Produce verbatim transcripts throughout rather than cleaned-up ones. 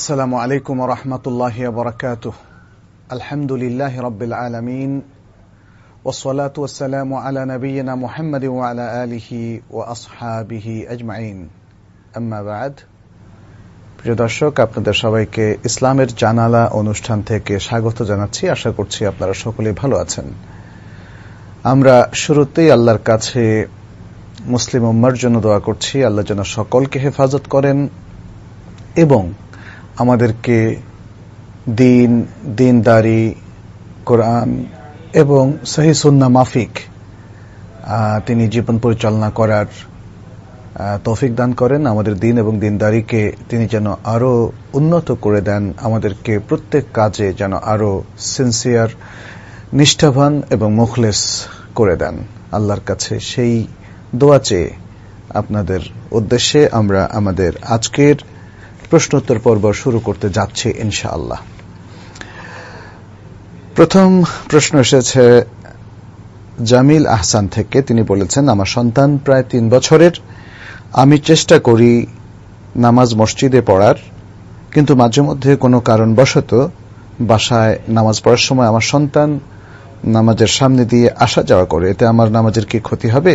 السلام عليكم ورحمة الله وبركاته. الحمد لله رب العالمين والصلاة والسلام على نبينا محمد وعلى آله وأصحابه أجمعين. أما بعد, প্রিয় দর্শক, আপনাদের সবাইকে ইসলামের জানালা অনুষ্ঠান থেকে স্বাগত জানাচ্ছি। আশা করছি আপনারা সকলেই ভালো আছেন। আমরা শুরুতেই আল্লাহর কাছে মুসলিম উম্মার জন্য দোয়া করছি, আল্লাহ যেন সকলকে হেফাজত করেন এবং আমাদেরকে দিন, দিনদারি, কোরআন এবং সহিহ সুন্নাহ মাফিক তিনি জীবন পরিচালনা করার তৌফিক দান করেন। আমাদের দিন এবং দিনদারিকে তিনি যেন আরো উন্নত করে দেন, আমাদেরকে প্রত্যেক কাজে যেন আরো সিনসিয়ার, নিষ্ঠাবান এবং মুখলেস করে দেন। আল্লাহর কাছে সেই দোয়া চেয়ে আপনাদের উদ্দেশ্যে আমরা আমাদের আজকের প্রশ্নোত্তর পর্ব শুরু করতে যাচ্ছি ইনশাআল্লাহ। প্রথম প্রশ্ন এসেছে জামিল আহসান থেকে। তিনি বলেছেন, আমার সন্তান প্রায় তিন বছরের। আমি চেষ্টা করি নামাজ মসজিদে পড়ার, কিন্তু মাঝে মধ্যে কোনো কারণবশত বাসায় নামাজ পড়ার সময় আমার সন্তান নামাজের সামনে দিয়ে আসা যাওয়া করে। এতে আমার নামাজের কি ক্ষতি হবে?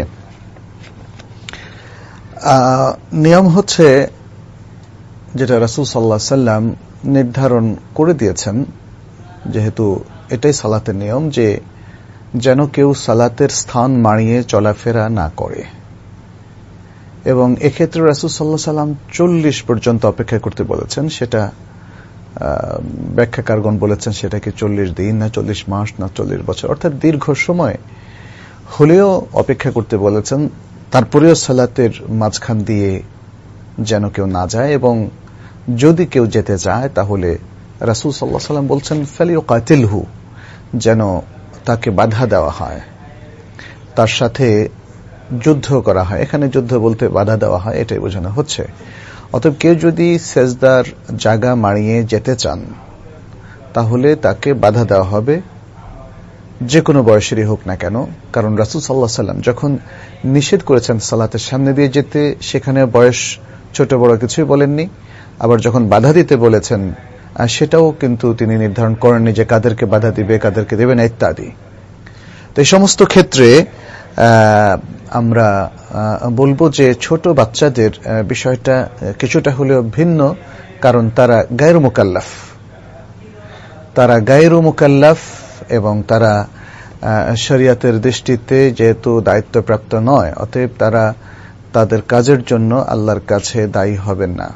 নিয়ম হচ্ছে যেটা রাসূল সাল্লাল্লাহু আলাইহি সাল্লাম নির্ধারণ করে দিয়েছেন, যেহেতু এটাই সালাতের নিয়ম, যে যেন কেউ সালাতের স্থান মাড়িয়ে চলাফেরা না করে। এবং এক্ষেত্রে রাসূল সাল্লাল্লাহু আলাইহি সাল্লাম চল্লিশ পর্যন্ত অপেক্ষা করতে বলেছেন। সেটা ব্যাখ্যাকারগণ বলেছেন সেটাকে চল্লিশ দিন না চল্লিশ মাস না চল্লিশ বছর, অর্থাৎ দীর্ঘ সময় হলেও অপেক্ষা করতে বলেছেন। তারপরেও সালাতের মাঝখান দিয়ে যেন কেউ না যায়, এবং যদি কেউ যেতে চায় তাহলে রাসূল সাল্লাল্লাহু আলাইহি সাল্লাম বলছেন ফালিয়ুকাতিলহু, যেন তাকে বাধা দেওয়া হয়, তার সাথে যুদ্ধ করা হয়। এখানে যুদ্ধ বলতে বাধা দেওয়া হয়, এটাই বোঝানো হচ্ছে। অতএব কেউ যদি সেজদার জায়গা মাড়িয়ে যেতে চান তাহলে তাকে বাধা দেওয়া হবে, যে কোনো বয়সেরই হোক না কেন। কারণ রাসূল সাল্লাল্লাহু আলাইহি সাল্লাম যখন নিষেধ করেছেন সালাতের সামনে দিয়ে যেতে, সেখানে বয়স ছোট বড় কিছুই বলেননি। আবার যখন বাধা দিতে বলেছেন, সেটাও কিন্তু তিনি নির্ধারণ করেননি যে কাদেরকে বাধা দিবে, কাদেরকে দেবে না, ইত্যাদি। তো এই সমস্ত ক্ষেত্রে আমরা বলবো যে ছোট বাচ্চাদের বিষয়টা কিছুটা হলেও ভিন্ন, কারণ তারা গায়রু মুকাল্লাফ, তারা গায়রু মুকাল্লাফ এবং তারা শরীয়তের দৃষ্টিতে যেহেতু দায়িত্বপ্রাপ্ত নয়, অতএব তারা তাদের কাজের জন্য আল্লাহর কাছে দায়ী হবেন না।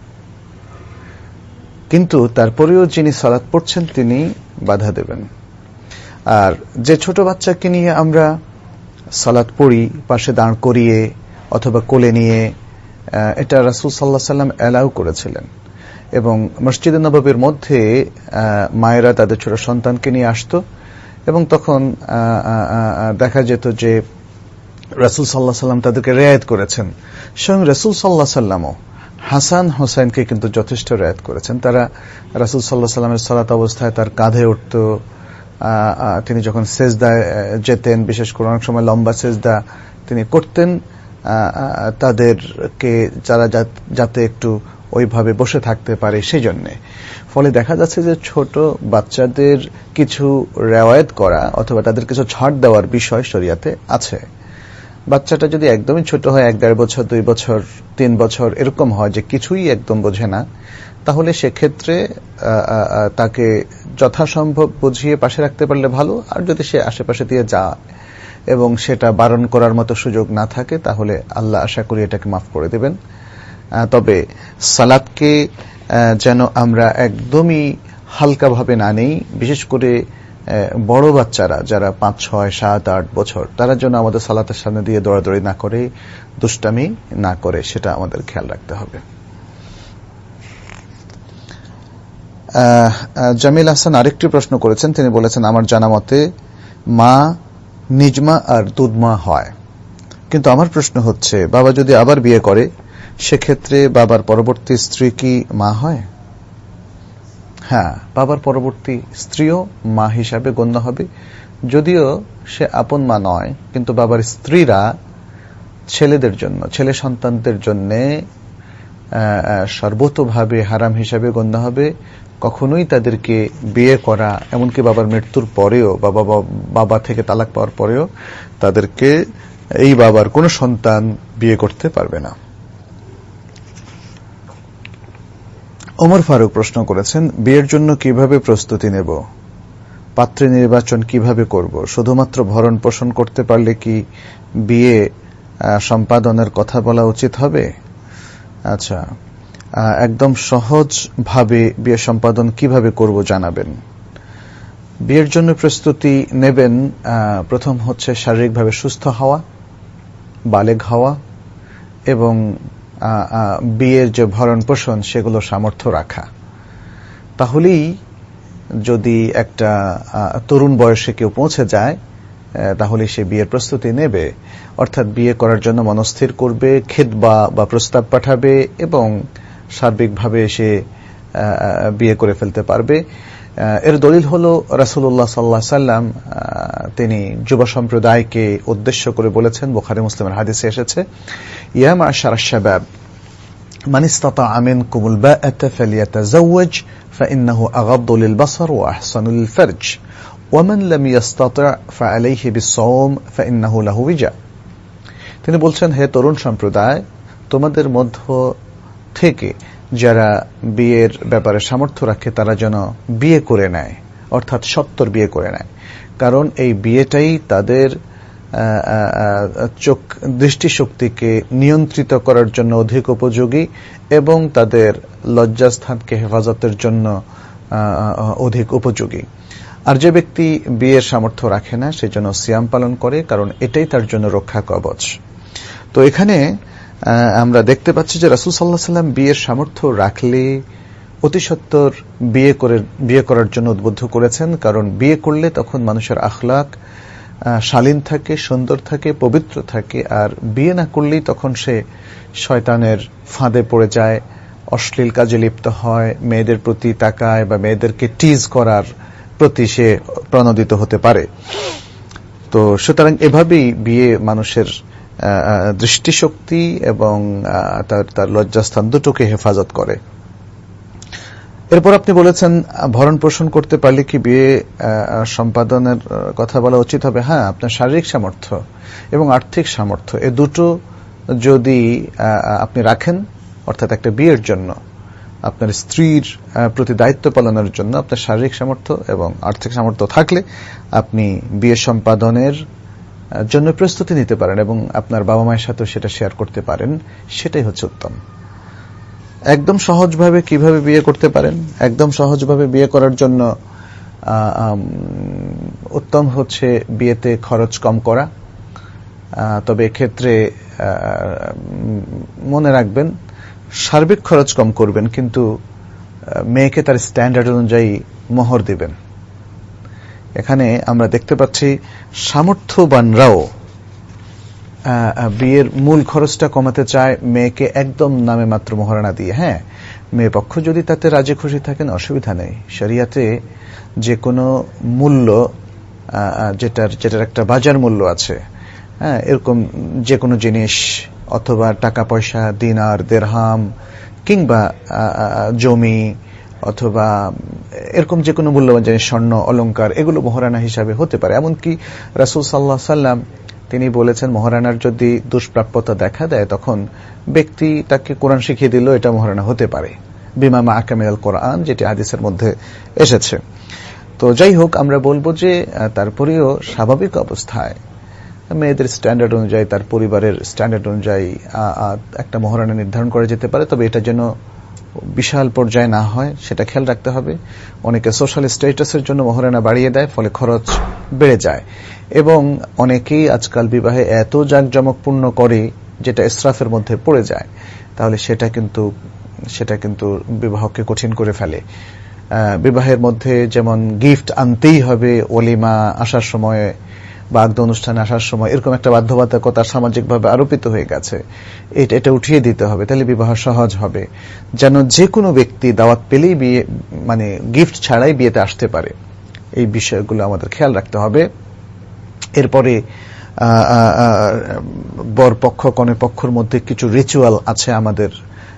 কিন্তু তারপরেও যিনি সালাত পড়ছেন তিনি বাধা দেবেন। আর যে ছোট বাচ্চাকে নিয়ে আমরা সালাত পড়ি, পাশে দাঁড় করিয়ে অথবা কোলে নিয়ে, এটা রাসূল সাল্লাল্লাহু আলাইহি সাল্লাম অ্যালাউ করেছিলেন। এবং মসজিদে নববীর মধ্যে মায়েরা তাদের ছোট সন্তানকে নিয়ে আসতো, এবং তখন দেখা যেত যে রাসূল সাল্লাল্লাহু আলাইহি সাল্লাম তাদেরকে রিয়ায়ত করেছেন। স্বয়ং রাসূল সাল্লাল্লাহু আলাইহি সাল্লামও হাসান হোসেনকে কিন্তু যথেষ্ট রিয়ায়ত করেছেন। তারা রাসূল সাল্লাল্লাহু আলাইহি সাল্লামের সালাত অবস্থায় তার কাঁধে উঠত, তিনি যখন সেজদায় যেতেন, বিশেষ করে অনেক সময় লম্বা সেজদা তিনি করতেন, তাদেরকে যারা যাতে একটু ওইভাবে বসে থাকতে পারে সেই জন্যে। ফলে দেখা যাচ্ছে যে ছোট বাচ্চাদের কিছু রেওয়ায়েত করা অথবা তাদের কিছু ছাড় দেওয়ার বিষয় শরীয়তে আছে। বাচ্চাটা যদি একদমই ছোট হয়, এক দেড় বছর, দুই বছর, তিন বছর এরকম হয় যে কিছুই একদম বোঝে না, তাহলে সেক্ষেত্রে তাকে যথাসম্ভব বুঝিয়ে পাশে রাখতে পারলে ভালো। আর যদি সে আশেপাশে দিয়ে যায় এবং সেটা বারণ করার মতো সুযোগ না থাকে, তাহলে আল্লাহ আশা করি এটাকে মাফ করে দেবেন। তবে সালাতকে যেন আমরা একদমই হালকাভাবে না নেই, বিশেষ করে বড় বাচ্চারা যারা পাঁচ ছয় সাত আট বছর, তারা যেন আমাদের সালাতের সামনে দিয়ে দৌড়াদৌড়ি না করে, দুষ্টামি না করে, সেটা আমাদের খেয়াল রাখতে হবে। জামিল হাসান আরেকটি প্রশ্ন করেছেন। তিনি বলেছেন, আমার জানা মতে মা নিজমা আর দুধমা হয়, কিন্তু আমার প্রশ্ন হচ্ছে বাবা যদি আবার বিয়ে করে, সেক্ষেত্রে বাবার পরবর্তী স্ত্রী কি মা হয়? হ্যাঁ, বাবার পরবর্তী স্ত্রীও মা হিসাবে গণ্য হবে, যদিও সে আপন মা নয়। কিন্তু বাবার স্ত্রীরা ছেলেদের জন্য, ছেলে সন্তানদের জন্য সর্বতোভাবে হারাম হিসাবে গণ্য হবে, কখনোই তাদেরকে বিয়ে করা, এমনকি বাবার মৃত্যুর পরেও, বাবা বাবা থেকে তালাক পাওয়ার পরেও তাদেরকে এই বাবার কোনো সন্তান বিয়ে করতে পারবে না। ওমর ফারুক প্রশ্ন করেছেন, বিয়ের জন্য কিভাবে প্রস্তুতি নেব, পাত্রী নির্বাচন কিভাবে করব, শুধুমাত্র ভরণ পোষণ করতে পারলে কি বিয়ে সম্পাদনের কথা বলা উচিত হবে? আচ্ছা, একদম সহজ ভাবে বিয়ে সম্পাদন কিভাবে করব জানাবেন। বিয়ের জন্য প্রস্তুতি নেবেন, প্রথম হচ্ছে শারীরিকভাবে সুস্থ হওয়া, বালেগ হওয়া এবং বিয়ের যে ভরণ পোষণ সেগুলো সামর্থ্য রাখা। তাহলেই যদি একটা তরুণ বয়সে কেউ পৌঁছে যায় তাহলে সে বিয়ের প্রস্তুতি নেবে, অর্থাৎ বিয়ে করার জন্য মনস্থির করবে, খেতবা বা প্রস্তাব পাঠাবে এবং সার্বিকভাবে সে বিয়ে করে ফেলতে পারবে। এর দলিল হল রাসূলুল্লাহ সাল্লাল্লাহু আলাইহি সাল্লাম তিনি যুব সম্প্রদায়কে উদ্দেশ্য করে বলেছেন, বুখারী মুসলিমের হাদিসে এসেছে, ইয়া মা'শারাশ শাবাব মান ইসতাতা'a মিনকুমুল বা'আতা ফালইয়াতাযাওয়াজ ফাইন্নাহু আগাদ্দু লিলবাসার ওয়া আহসানু লিলফারজ ওয়া মান লাম ইসতাতি' ফাআলাইহি বিস-সাওম ফাইন্নাহু লাহু ওয়িজা। তিনি বলছেন, হে তরুণ সম্প্রদায়, তোমাদের মধ্য থেকে যারা বিয়ের ব্যাপারে সামর্থ্য রাখে তারা যেন বিয়ে করে নেয়, অর্থাৎ সত্তর বিয়ে করে নেয়, কারণ এই বিয়েটাই তাদের চোখ দৃষ্টিশক্তিকে নিয়ন্ত্রিত করার জন্য অধিক উপযোগী এবং তাদের লজ্জাস্থানকে হেফাজতের জন্য অধিক উপযোগী। আর যে ব্যক্তি বিয়ের সামর্থ্য রাখে না সে যেন সিয়াম পালন করে, কারণ এটাই তার জন্য রক্ষা কবচ। তো এখানে আমরা দেখতে পাচ্ছি যে রাসূল সাল্লাল্লাহু আলাইহি সাল্লাম বিয়ের সামর্থ্য রাখলে অতি সত্বর বিয়ে করে বিয়ে করার জন্য উদ্বুদ্ধ করেছেন, কারণ বিয়ে করলে তখন মানুষের আখলাক শালীন থাকে, সুন্দর থাকে, পবিত্র থাকে। আর বিয়ে না করলেই তখন সে শয়তানের ফাঁদে পড়ে যায়, অশ্লীল কাজে লিপ্ত হয়, মেয়েদের প্রতি তাকায় বা মেয়েদেরকে টিজ করার প্রতি সে প্রণোদিত হতে পারে। তো সুতরাং এভাবেই বিয়ে মানুষের দৃষ্টিশক্তি এবং তার তার লজ্জাস্থান দুটোকে হেফাজত করে। এরপর আপনি বলেছেন, ভরণ পোষণ করতে পারলে কি বিয়ে সম্পাদনের কথা বলা উচিত হবে? হ্যাঁ, আপনার শারীরিক সামর্থ্য এবং আর্থিক সামর্থ্য এ দুটো যদি আপনি রাখেন, অর্থাৎ একটা বিয়ের জন্য আপনার স্ত্রীর প্রতি দায়িত্ব পালনের জন্য আপনার শারীরিক সামর্থ্য এবং আর্থিক সামর্থ্য থাকলে আপনি বিয়ে সম্পাদনের জন্য প্রস্তুতি নিতে পারেন এবং আপনার বাবা মায়ের সাথে সেটা শেয়ার করতে পারেন, সেটাই হচ্ছে উত্তম। একদম সহজভাবে কিভাবে বিয়ে করতে পারেন? একদম সহজভাবে বিয়ে করার জন্য উত্তম হচ্ছে বিয়েতে খরচ কম করা। তবে এক্ষেত্রে মনে রাখবেন, সার্বিক খরচ কম করবেন, কিন্তু মেয়েকে তার স্ট্যান্ডার্ড অনুযায়ী মোহর দিবেন। এখানে আমরা দেখতে পাচ্ছি সামর্থ্যবানরাও বিয়ের মূল খরচটা কমাতে চায় মেয়েকে একদম নামে মাত্র মোহরানা দিয়ে। হ্যাঁ, মেয়ে পক্ষ যদি তাতে রাজি খুশি থাকেন অসুবিধা নেই। শরিয়াতে যে কোনো মূল্য যেটার যেটার একটা বাজার মূল্য আছে, হ্যাঁ, এরকম যে কোনো জিনিস অথবা টাকা পয়সা, দিনার, দিরহাম কিংবা জমি অথবা এরকম যে কোনো মূল্যবান জিনিস, স্বর্ণ, অলংকার, এগুলো মোহরানা হিসাবে হতে পারে। এমনকি রাসূল সাল্লাল্লাহু আলাইহি সাল্লাম তিনি বলেছেন, মোহরানার যদি দুষ্প্রাপ্যতা দেখা দেয় তখন ব্যক্তি তাকে কোরআন শিখিয়ে দিল, এটা মোহরানা হতে পারে, বিমা মাআকা মিনাল কোরআন, যেটি হাদিসের মধ্যে এসেছে। তো যাই হোক, আমরা বলবো যে তারপরেও স্বাভাবিক অবস্থায় মেয়েদের স্ট্যান্ডার্ড অনুযায়ী, তার পরিবারের স্ট্যান্ডার্ড অনুযায়ী একটা মোহরানা নির্ধারণ করা যেতে পারে, তবে এটা যেন বিশাল পর্যায়ে না হয় সেটা খেয়াল রাখতে হবে। অনেকে সোশ্যাল স্ট্যাটাসের জন্য মোহরানা বাড়িয়ে দেয়, ফলে খরচ বেড়ে যায় এবং অনেকেই আজকাল বিবাহে এত জাঁকজমকপূর্ণ করে যেটা ইসরাফের মধ্যে পড়ে যায়, তাহলে সেটা কিন্তু সেটা কিন্তু বিবাহকে কঠিন করে ফেলে। বিবাহের মধ্যে যেমন গিফট আনতেই হবে ওলিমা আসার সময়, বাগদ অনুষ্ঠানে আসার সময়, এরকম একটা বাধ্যবাধকতা সামাজিকভাবে আরোপিত হয়ে গেছে, এটা এটা উঠিয়ে দিতে হবে, তাহলে বিবাহ সহজ হবে। যেন যে কোনো ব্যক্তি দাওয়াত পেলেই বিয়ে, মানে গিফট ছাড়াই বিয়েতে আসতে পারে, এই বিষয়গুলো আমাদের খেয়াল রাখতে হবে। এরপরে বর পক্ষ কনে পক্ষের মধ্যে কিছু রিচুয়াল আছে আমাদের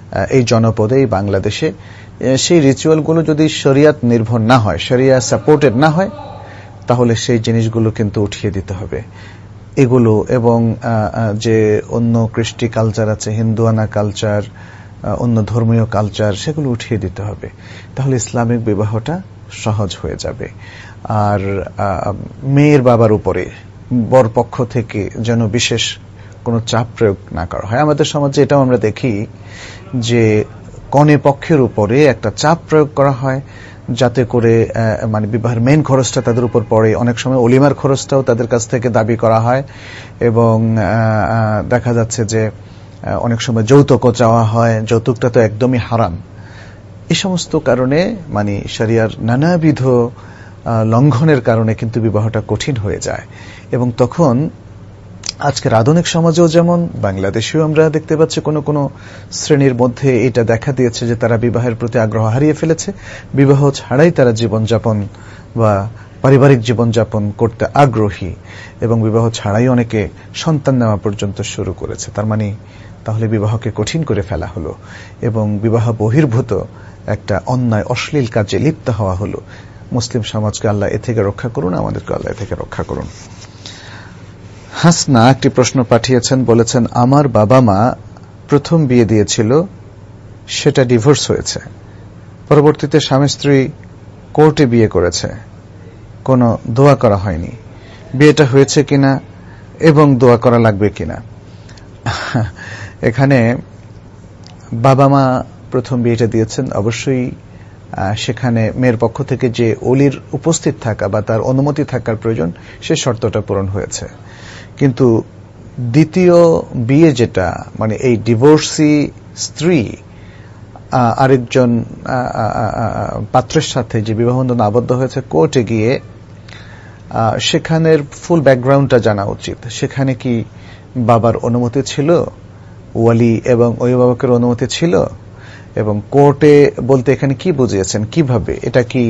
এই জনপদে, এই বাংলাদেশে সেই রিচুয়ালগুলো যদি শরিয়াত নির্ভর না হয়, শরিয়া সাপোর্টেড না হয়, তাহলে সেই জিনিসগুলো কিন্তু উঠিয়ে দিতে হবে এগুলো। এবং যে অন্য কৃষ্টি কালচার আছে, হিন্দুয়ানা কালচার, অন্য ধর্মীয় কালচার, সেগুলো উঠিয়ে দিতে হবে। তাহলে ইসলামিক বিবাহটা সহজ হয়ে যাবে। আর মেয়ের বাবার উপরে বর পক্ষ থেকে যেন বিশেষ কোনো চাপ প্রয়োগ না করা হয়। আমাদের সমাজে এটাও আমরা দেখি যে কনে পক্ষের উপরে একটা চাপ প্রয়োগ করা হয়, যাতে করে মানে বিবাহের মেইন খরচটা তাদের উপর পড়ে। অনেক সময় অলিমার খরচটাও তাদের কাছ থেকে দাবি করা হয়, এবং দেখা যাচ্ছে যে অনেক সময় যৌতুকও চাওয়া হয়। যৌতুকটা তো একদমই হারাম। এই সমস্ত কারণে মানে শরিয়ার নানাবিধ লঙ্ঘনের কারণে কিন্তু বিবাহটা কঠিন হয়ে যায়। এবং তখন আজকের আধুনিক সমাজেও যেমন, বাংলাদেশেও আমরা দেখতে পাচ্ছি কোনো কোনো শ্রেণীর মধ্যে এটা দেখা দিয়েছে যে তারা বিবাহের প্রতি আগ্রহ হারিয়ে ফেলেছে। বিবাহ ছাড়াই তারা জীবনযাপন বা পারিবারিক জীবনযাপন করতে আগ্রহী, এবং বিবাহ ছাড়াই অনেকে সন্তান নেওয়া পর্যন্ত শুরু করেছে। তার মানে তাহলে বিবাহকে কঠিন করে ফেলা হলো, এবং বিবাহ বহির্ভূত একটা অন্যায় অশ্লীল কাজে লিপ্ত হওয়া হলো। মুসলিম সমাজকে আল্লাহ এ থেকে রক্ষা করুন, আমাদেরকে আল্লাহ এ থেকে রক্ষা করুন। হাসনা একটি প্রশ্ন পাঠিয়েছেন, বলেছেন আমার বাবা মা প্রথম বিয়ে দিয়েছিল, সেটা ডিভোর্স হয়েছে। পরবর্তীতে স্বামী স্ত্রী কোর্টে বিয়ে করেছে, কোনো দোয়া করা হয়নি। বিয়েটা হয়েছে কিনা এবং দোয়া করা লাগবে কিনা? এখানে বাবা মা প্রথম বিয়েটা দিয়েছেন, অবশ্যই সেখানে মেয়ের পক্ষ থেকে যে ওলির উপস্থিত থাকা বা তার অনুমতি থাকার প্রয়োজন, সে শর্তটা পূরণ হয়েছে। কিন্তু দ্বিতীয় বিয়ে যেটা, মানে এই ডিভোর্সি স্ত্রী আরেকজন পাত্রের সাথে যে বিবাহবন্ধন আবদ্ধ হয়েছে কোর্টে গিয়ে, সেখানের ফুল ব্যাকগ্রাউন্ডটা জানা উচিত। সেখানে কি বাবার অনুমতি ছিল, ওয়ালি এবং অভিভাবকের অনুমতি ছিল, এবং কোর্টে বলতে এখানে কি বুঝিয়েছেন, কিভাবে, এটা কি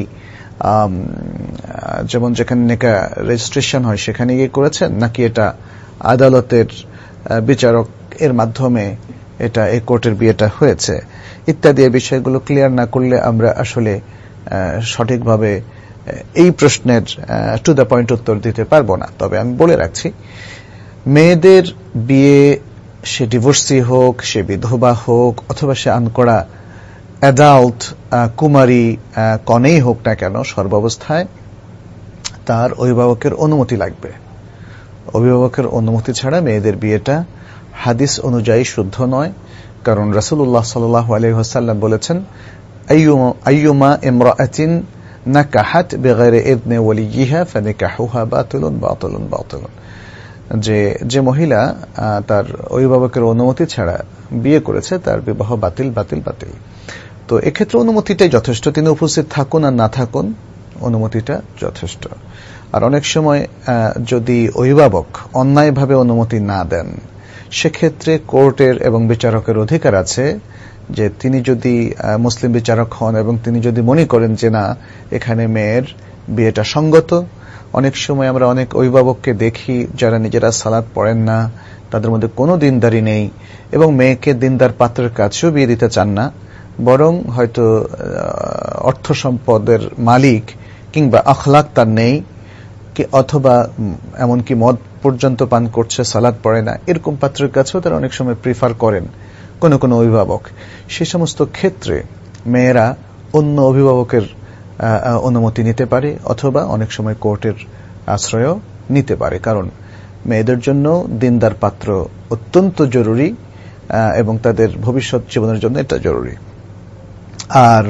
যেমন যেখানে নেকা রেজিস্ট্রেশন হয় সেখানে গিয়ে করেছেন, নাকি এটা আদালতের বিচারক এর মাধ্যমে এটা এই কোর্টের বিয়েটা হয়েছে, ইত্যাদি বিষয়গুলো ক্লিয়ার না করলে আমরা আসলে সঠিকভাবে এই প্রশ্নের টু দ্য পয়েন্ট উত্তর দিতে পারবো না। তবে আমি বলে রাখছি, মেয়েদের বিয়ে, সে ডিভোর্সি হোক, সে বিধবা হোক, অথবা সে আনকড়া অ্যাডাল্ট কুমারী কনেই হোক না কেন, সর্বাবস্থায় তার অভিভাবকের অনুমতি লাগবে। অভিভাবকের অনুমতি ছাড়া মেয়েদের বিয়েটা হাদিস অনুযায়ী শুদ্ধ নয়। কারণ রাসূলুল্লাহ সাল্লাল্লাহু আলাইহি ওয়াসাল্লাম বলেছেন, আইয়ুমা ইমরাআতিন নাকাহাত বিগাইরি ইযনি ওয়ালিয়িহা ফানিকাহুহা বাতিলুন বাতিলুন বাতিলুন, যে যে মহিলা তার অভিভাবকের অনুমতি ছাড়া বিয়ে করেছে, তার বিবাহ বাতিল বাতিল বাতিল। তো এক্ষেত্রে অনুমতিটাই যথেষ্ট। তিনি উপস্থিত থাকুন আর না থাকুন, অনুমতিটা যথেষ্ট। আর অনেক সময় যদি অভিভাবক অন্যায়ভাবে অনুমতি না দেন, সেক্ষেত্রে কোর্টের এবং বিচারকের অধিকার আছে যে তিনি যদি মুসলিম বিচারক হন এবং তিনি যদি মনে করেন যে না, এখানে মেয়ের বিয়েটা সঙ্গত। অনেক সময় আমরা অনেক অভিভাবককে দেখি যারা নিজেরা সালাত পড়েন না, তাদের মধ্যে কোনো দিনদারি নেই, এবং মেয়েকে দিনদার পাত্রের কাছেও বিয়ে দিতে চান না, বরং হয়তো অর্থ সম্পদের মালিক কিংবা আখলাক তার নেই, অথবা এমনকি মদ পর্যন্ত পান করছে, সালাত পড়ে না, এরকম পাত্রের কাছেও তারা অনেক সময় প্রিফার করেন কোন কোন অভিভাবক। সে সমস্ত ক্ষেত্রে মেয়েরা অন্য অভিভাবকের অনুমতি নিতে পারে, অথবা অনেক সময় কোর্টের আশ্রয়ও নিতে পারে। কারণ মেয়েদের জন্য দিনদার পাত্র অত্যন্ত জরুরি, এবং তাদের ভবিষ্যৎ জীবনের জন্য এটা জরুরি। আর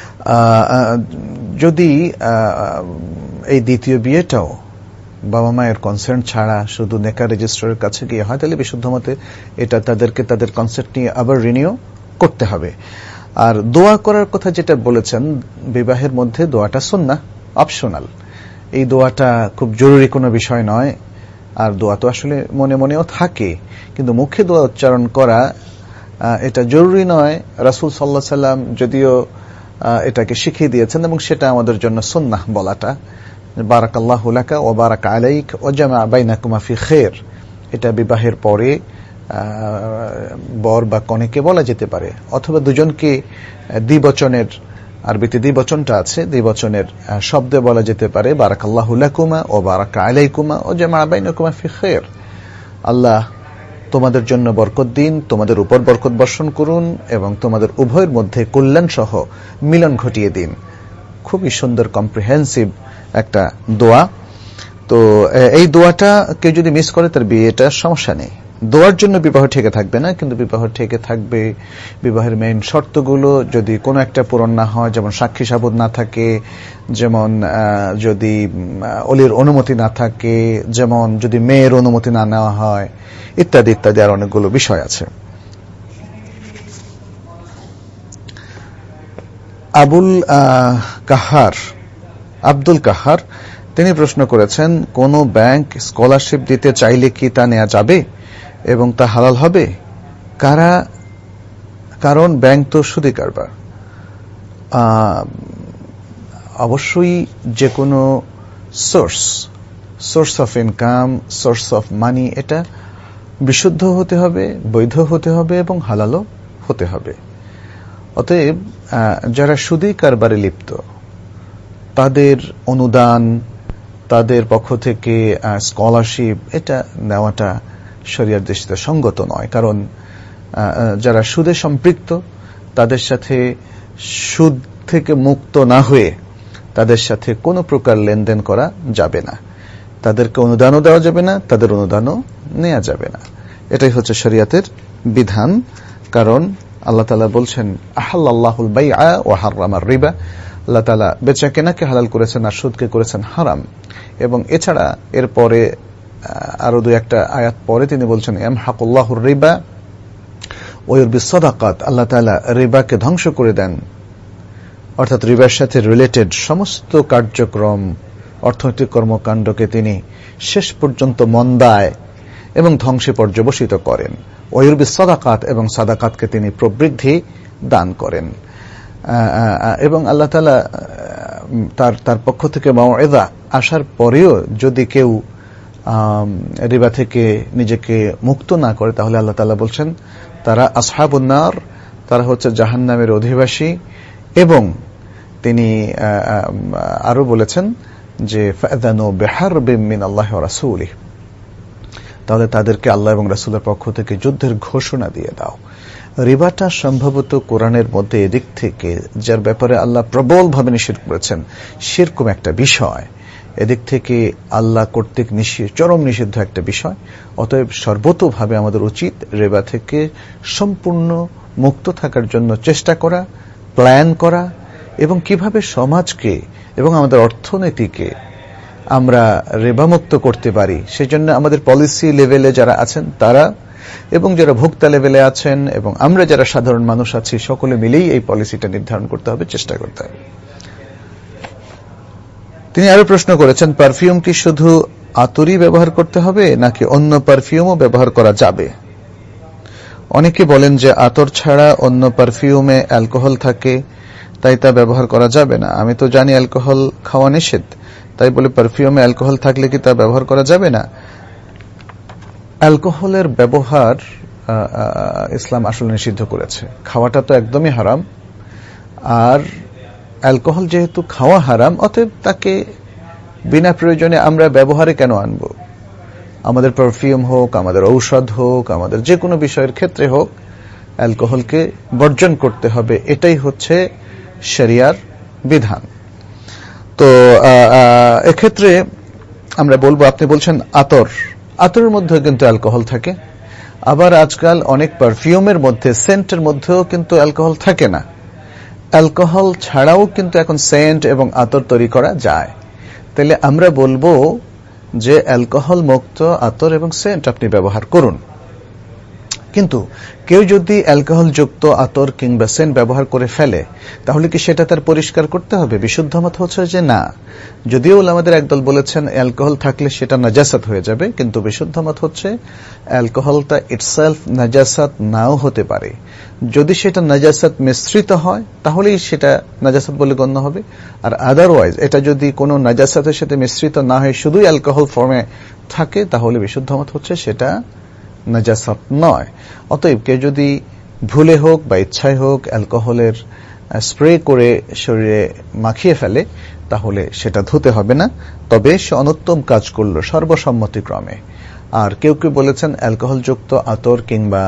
যদি এই দ্বিতীয় বিয়েটাও বাবা মায়ের কনসেন্ট ছাড়া শুধু নেকা রেজিস্ট্রারের কাছে গিয়ে হয়, তাহলে বিশুদ্ধ মতে এটা তাদেরকে তাদের কনসেন্ট নিয়ে আবার রিনিউ করতে হবে। আর দোয়া করার কথা যেটা বলেছেন, বিবাহের মধ্যে দোয়াটা সুন্নাহ, অপশনাল। এই দোয়াটা খুব জরুরি কোনো বিষয় নয়। আর দোয়া তো আসলে মনে মনেও থাকে, কিন্তু মুখে দোয়া উচ্চারণ করা এটা জরুরি নয়। রাসূল সাল্লাল্লাহু আলাইহি সাল্লাম যদিও এটাকে শিখিয়ে দিয়েছেন, এবং সেটা আমাদের জন্য সুন্নাহ বলাটা, বারাকাল্লাহু লাকা ওয়া বারাকা আলাইক ওয়া জামা বাইনাকুমা ফি খায়র, এটা বিবাহের পরে বর বা কনেকে বলা যেতে পারে, অথবা দুজনকে দ্বিবচনের, আরবিতে দ্বিবচনটা আছে, দ্বিবচনের শব্দে বলা যেতে পারে বারাকাল্লাহু লাকুমা ও বারাকা আলাইকুমা ও জামা বাইনাকুমা ফি খায়র। আল্লাহ তোমাদের জন্য বরকত দিন, তোমাদের উপর বরকত বর্ষণ করুন এবং তোমাদের উভয়ের মধ্যে কল্যাণ সহ মিলন ঘটিয়ে দিন। খুবই সুন্দর কম্প্রিহেন্সিভ একটা দোয়া। তো এই দোয়াটা কেউ যদি মিস করে তার বিয়েটা সমস্যা নেই। দোয়ার জন্য বিবাহ ঠেকে থাকবে না, কিন্তু বিবাহ ঠেকে থাকবে বিবাহের মেইন শর্তগুলো যদি কোনো একটা পূরণ না হয়, যেমন সাক্ষী সাবুত না থাকে, যেমন যদি অলির অনুমতি না থাকে, যেমন যদি মেয়ের অনুমতি না নেওয়া হয়, ইত্যাদি ইত্যাদি আর অনেকগুলো বিষয় আছে। আবুল কাহার আব্দুল কাহার তিনি প্রশ্ন করেছেন, কোন ব্যাংক স্কলারশিপ দিতে চাইলে কি তা নেওয়া যাবে এবং তা হালাল হবে? কারা কারণ ব্যাংক তো সুদী কারবার। অবশ্যই যে কোনো source source of income, source of money, এটা বিশুদ্ধ হতে হবে, বৈধ হতে হবে এবং হালালও হতে হবে। অতএব যারা সুদী কারবারে লিপ্ত তাদের অনুদান, তাদের পক্ষ থেকে স্কলারশিপ এটা নেওয়াটা শরিয়ার দৃষ্টিতে সঙ্গত নয়। কারণ যারা সুদে সম্পৃক্ত তাদের সাথে সুদ থেকে মুক্ত না হয়ে তাদের সাথে কোনো প্রকার লেনদেন করা যাবে না, তাদেরকে অনুদানও দেওয়া যাবে না, তাদের অনুদানও নেওয়া যাবে না। এটাই হচ্ছে শরিয়াতের বিধান। কারণ আল্লাহ তাআলা বলছেন, আহাল্লাল্লাহুল বাইআ ওয়া হাররামার রিবা, আল্লাহ তাআলা বেচা কেনাকে হালাল করেছেন আর সুদকে করেছেন হারাম। এবং এছাড়া এরপরে আরো দুই একটা আয়াত পরে তিনি বলছেন, ইয়ামহাকুল্লাহুর রিবা ওয়া ইউরবিস সাদাকাত, আল্লাহ তাআলা রিবাকে ধ্বংস করে দেন, অর্থাৎ রিবার সাথে রিলেটেড সমস্ত কার্যক্রম, অর্থনৈতিক কর্মকাণ্ডকে তিনি শেষ পর্যন্ত মন্দায় এবং ধ্বংসে পর্যবসিত করেন। ওয়া ইউরবিস সাদাকাত, এবং সাদাকাতকে তিনি প্রবৃদ্ধি দান করেন। এবং আল্লাহ তাআলা তার তার পক্ষ থেকে মাউইযা আসার পরেও যদি কেউ রিবা থেকে নিজেকে মুক্ত না করে, তাহলে আল্লাহ তাআলা বলছেন তারা আসহাবুন নার, তারা হচ্ছে জাহান্নামের অধিবাসী। এবং তিনি আরো বলেছেন যে ফাযানু বিহারবিম মিনাল্লাহি ওয়া রাসূলিহি, তাহলে তাদেরকে আল্লাহ এবং রাসূলের পক্ষ থেকে যুদ্ধের ঘোষণা দিয়ে দাও। রিবাটা সম্ভবত কোরআনের মধ্যে এদিক থেকে যার ব্যাপারে আল্লাহ প্রবলভাবে নিষেধ করেছেন, শিরক একটা বিষয়, এদিক থেকে আল্লাহ কর্তৃক নিষিদ্ধ, চরম নিষিদ্ধ একটা বিষয়। অতএব সর্বতোভাবে আমাদের উচিত রিবা থেকে সম্পূর্ণ মুক্ত থাকার জন্য চেষ্টা করা, প্ল্যান করা, এবং কিভাবে সমাজকে এবং আমাদের অর্থনীতিকে আমরা রিবামুক্ত করতে পারি সেজন্য আমাদের পলিসি লেভেলে যারা আছেন তারা, এবং যারা ভোক্তা লেভেলে আছেন, এবং আমরা যারা সাধারণ মানুষ আছি, সকলে মিলেই এই পলিসিটা নির্ধারণ করতে হবে, চেষ্টা করতে হবে। তিনি আরো প্রশ্ন করেছেন, পারফিউম কি শুধু আতরই ব্যবহার করতে হবে নাকি অন্য পারফিউমও ব্যবহার করা যাবে? অনেকে বলেন যে আতর ছাড়া অন্য পারফিউমে অ্যালকোহল থাকে, তাই তা ব্যবহার করা যাবে না। আমি তো জানি অ্যালকোহল খাওয়া নিষেধ, তাই বলে পারফিউমে অ্যালকোহল থাকলে কি তা ব্যবহার করা যাবে না? অ্যালকোহলের ব্যবহার ইসলাম আসলে নিষিদ্ধ করেছে। খাওয়াটা তো একদমই হারাম, আর অ্যালকোহল যেহেতু খাওয়া হারাম, অতএব তাকে বিনা প্রয়োজনে আমরা ব্যবহারে কেন আনব? আমাদের পারফিউম হোক, আমাদের ঔষধ হোক, আমাদের যে কোনো বিষয়ের ক্ষেত্রে হোক, অ্যালকোহলকে বর্জন করতে হবে। এটাই হচ্ছে শরিয়ার বিধান। তো এক্ষেত্রে আমরা বলবো, আপনি বলছেন আতর, আতরের মধ্যে কিন্তু অ্যালকোহল থাকে, আবার আজকাল অনেক পারফিউমের মধ্যে, সেন্টের মধ্যেও কিন্তু অ্যালকোহল থাকে না। অ্যালকোহল ছাড়াও কিন্তু এখন সেন্ট এবং আতর তৈরি করা যায়। তাহলে আমরা বলবো যে অ্যালকোহল মুক্ত আতর এবং সেন্ট আপনি ব্যবহার করুন। কিন্তু কেউ যদি অ্যালকোহল যুক্ত আতর কিংবা সেন্ট ব্যবহার করে ফেলে, তাহলে কি সেটা তার পরিষ্কার করতে হবে? বিশুদ্ধ মত হচ্ছে যে না। যদিও আমাদের একদল বলেছেন অ্যালকোহল থাকলে সেটা নাজাসাত হয়ে যাবে, কিন্তু বিশুদ্ধ মত হচ্ছে অ্যালকোহলটা ইটসেলফ নাজাসাত নাও হতে পারে। যদি সেটা নাজাসাত মিশ্রিত হয় তাহলেই সেটা নাজাসাত বলে গণ্য হবে, আর আদারওয়াইজ এটা যদি কোনো নাজাসাতের সাথে মিশ্রিত না হয়, শুধুই অ্যালকোহল ফর্মে থাকে, তাহলে বিশুদ্ধ মত হচ্ছে সেটা নাজাসাত নয়। অতএব কেউ যদি ভুলে হোক বা ইচ্ছায় হোক অ্যালকোহলের স্প্রে করে শরীরে মাখিয়ে ফেলে তাহলে সেটা ধুতে হবে না, তবে সে অনুত্তম কাজ করলো সর্বসম্মতিক্রমে। আর কেউ কেউ বলেছেন অ্যালকোহলযুক্ত আতর কিংবা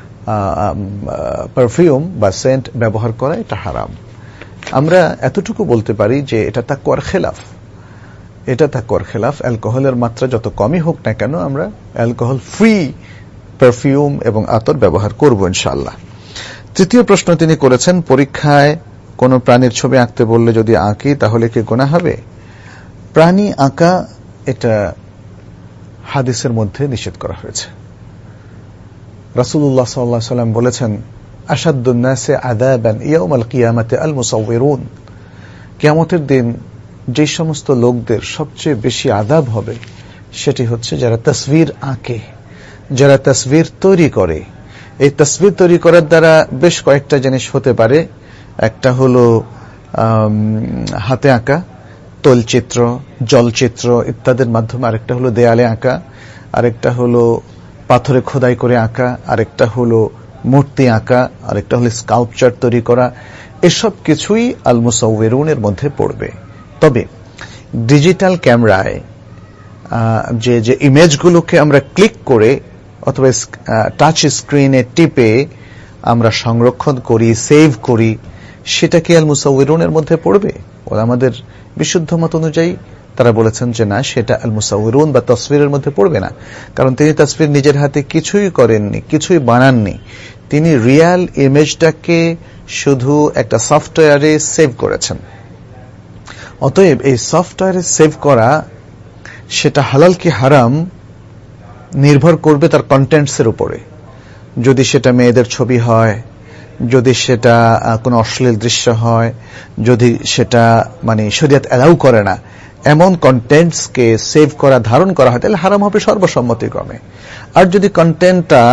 পারফিউম বা সেন্ট ব্যবহার করা এটা হারাম। আমরা এতটুকু বলতে পারি যে এটা তাকওয়ার খেলাফ, এটা তাকওয়ার খেলাফ। অ্যালকোহলের মাত্রা যত কমই হোক না কেন আমরা অ্যালকোহল ফ্রি পারফিউম এবং আতর ব্যবহার করব ইনশাআল্লাহ। তৃতীয় প্রশ্ন তিনি করেছেন, পরীক্ষায় কোন প্রাণীর ছবি আঁকতে বললে যদি আঁকি তাহলে কি গুনাহ হবে? প্রাণী আঁকা এটা হাদিসের মধ্যে নিষেধ করা হয়েছে। রাসূলুল্লাহ সাল্লাল্লাহু আলাইহি ওয়াসাল্লাম বলেছেন, আশাদ্দুন নাসি আযাবান ইয়াউমাল কিয়ামাতি আল মুসাউবিরুন। কিয়ামতের দিন যে সমস্ত লোকদের সবচেয়ে বেশি আযাব হবে সেটি হচ্ছে যারা তাসবির আঁকে, যারা তাসবির তৈরি করে। এই তাসবির তৈরি করার দ্বারা বেশ কয়েকটা জিনিস হতে পারে। একটা হলো হাতে আঁকা, তৈলচিত্র, জলচিত্র ইত্যাদির মাধ্যমে, আরেকটা হলো দেয়ালে আঁকা, আরেকটা হলো পাথরে খোদাই করে আঁকা, আরেকটা হলো মূর্তি আঁকা, আরেকটা হলো স্কাল্পচার তৈরি করা। এসব কিছুই আল মুসাউবিরুনের মধ্যে পড়বে। তবে ডিজিটাল ক্যামেরায় যে যে ইমেজগুলোকে আমরা ক্লিক করে অথবা টাচ স্ক্রিনে টিপে আমরা সংরক্ষণ করি, সেভ করি, সেটা কি আল মুসাউবিরুনের মধ্যে পড়বে? আমাদের বিশুদ্ধ মত অনুযায়ী তারা বলেছেন যে না, সেটা আল মুসাউবিরুন বা তসবিরের মধ্যে পড়বে না। কারণ তিনি তসবির নিজের হাতে কিছুই করেননি, কিছুই বানাননি। তিনি রিয়াল ইমেজটাকে শুধু একটা সফটওয়্যারে সেভ করেছেন। অতএব এই সফটওয়্যারে সেভ করা সেটা হালাল কি হারাম নির্ভর করবে তার কন্টেন্টসের উপরে। যদি সেটা মেয়েদের ছবি হয়, যদি সেটা কোনো অশ্লীল দৃশ্য হয়, যদি সেটা মানে শরীয়ত অ্যালাউ করে না এমন কন্টেন্টসকে সেভ করা, ধারণ করা হয়, তাহলে হারাম হবে সর্বসম্মতিক্রমে। আর যদি কন্টেন্টটা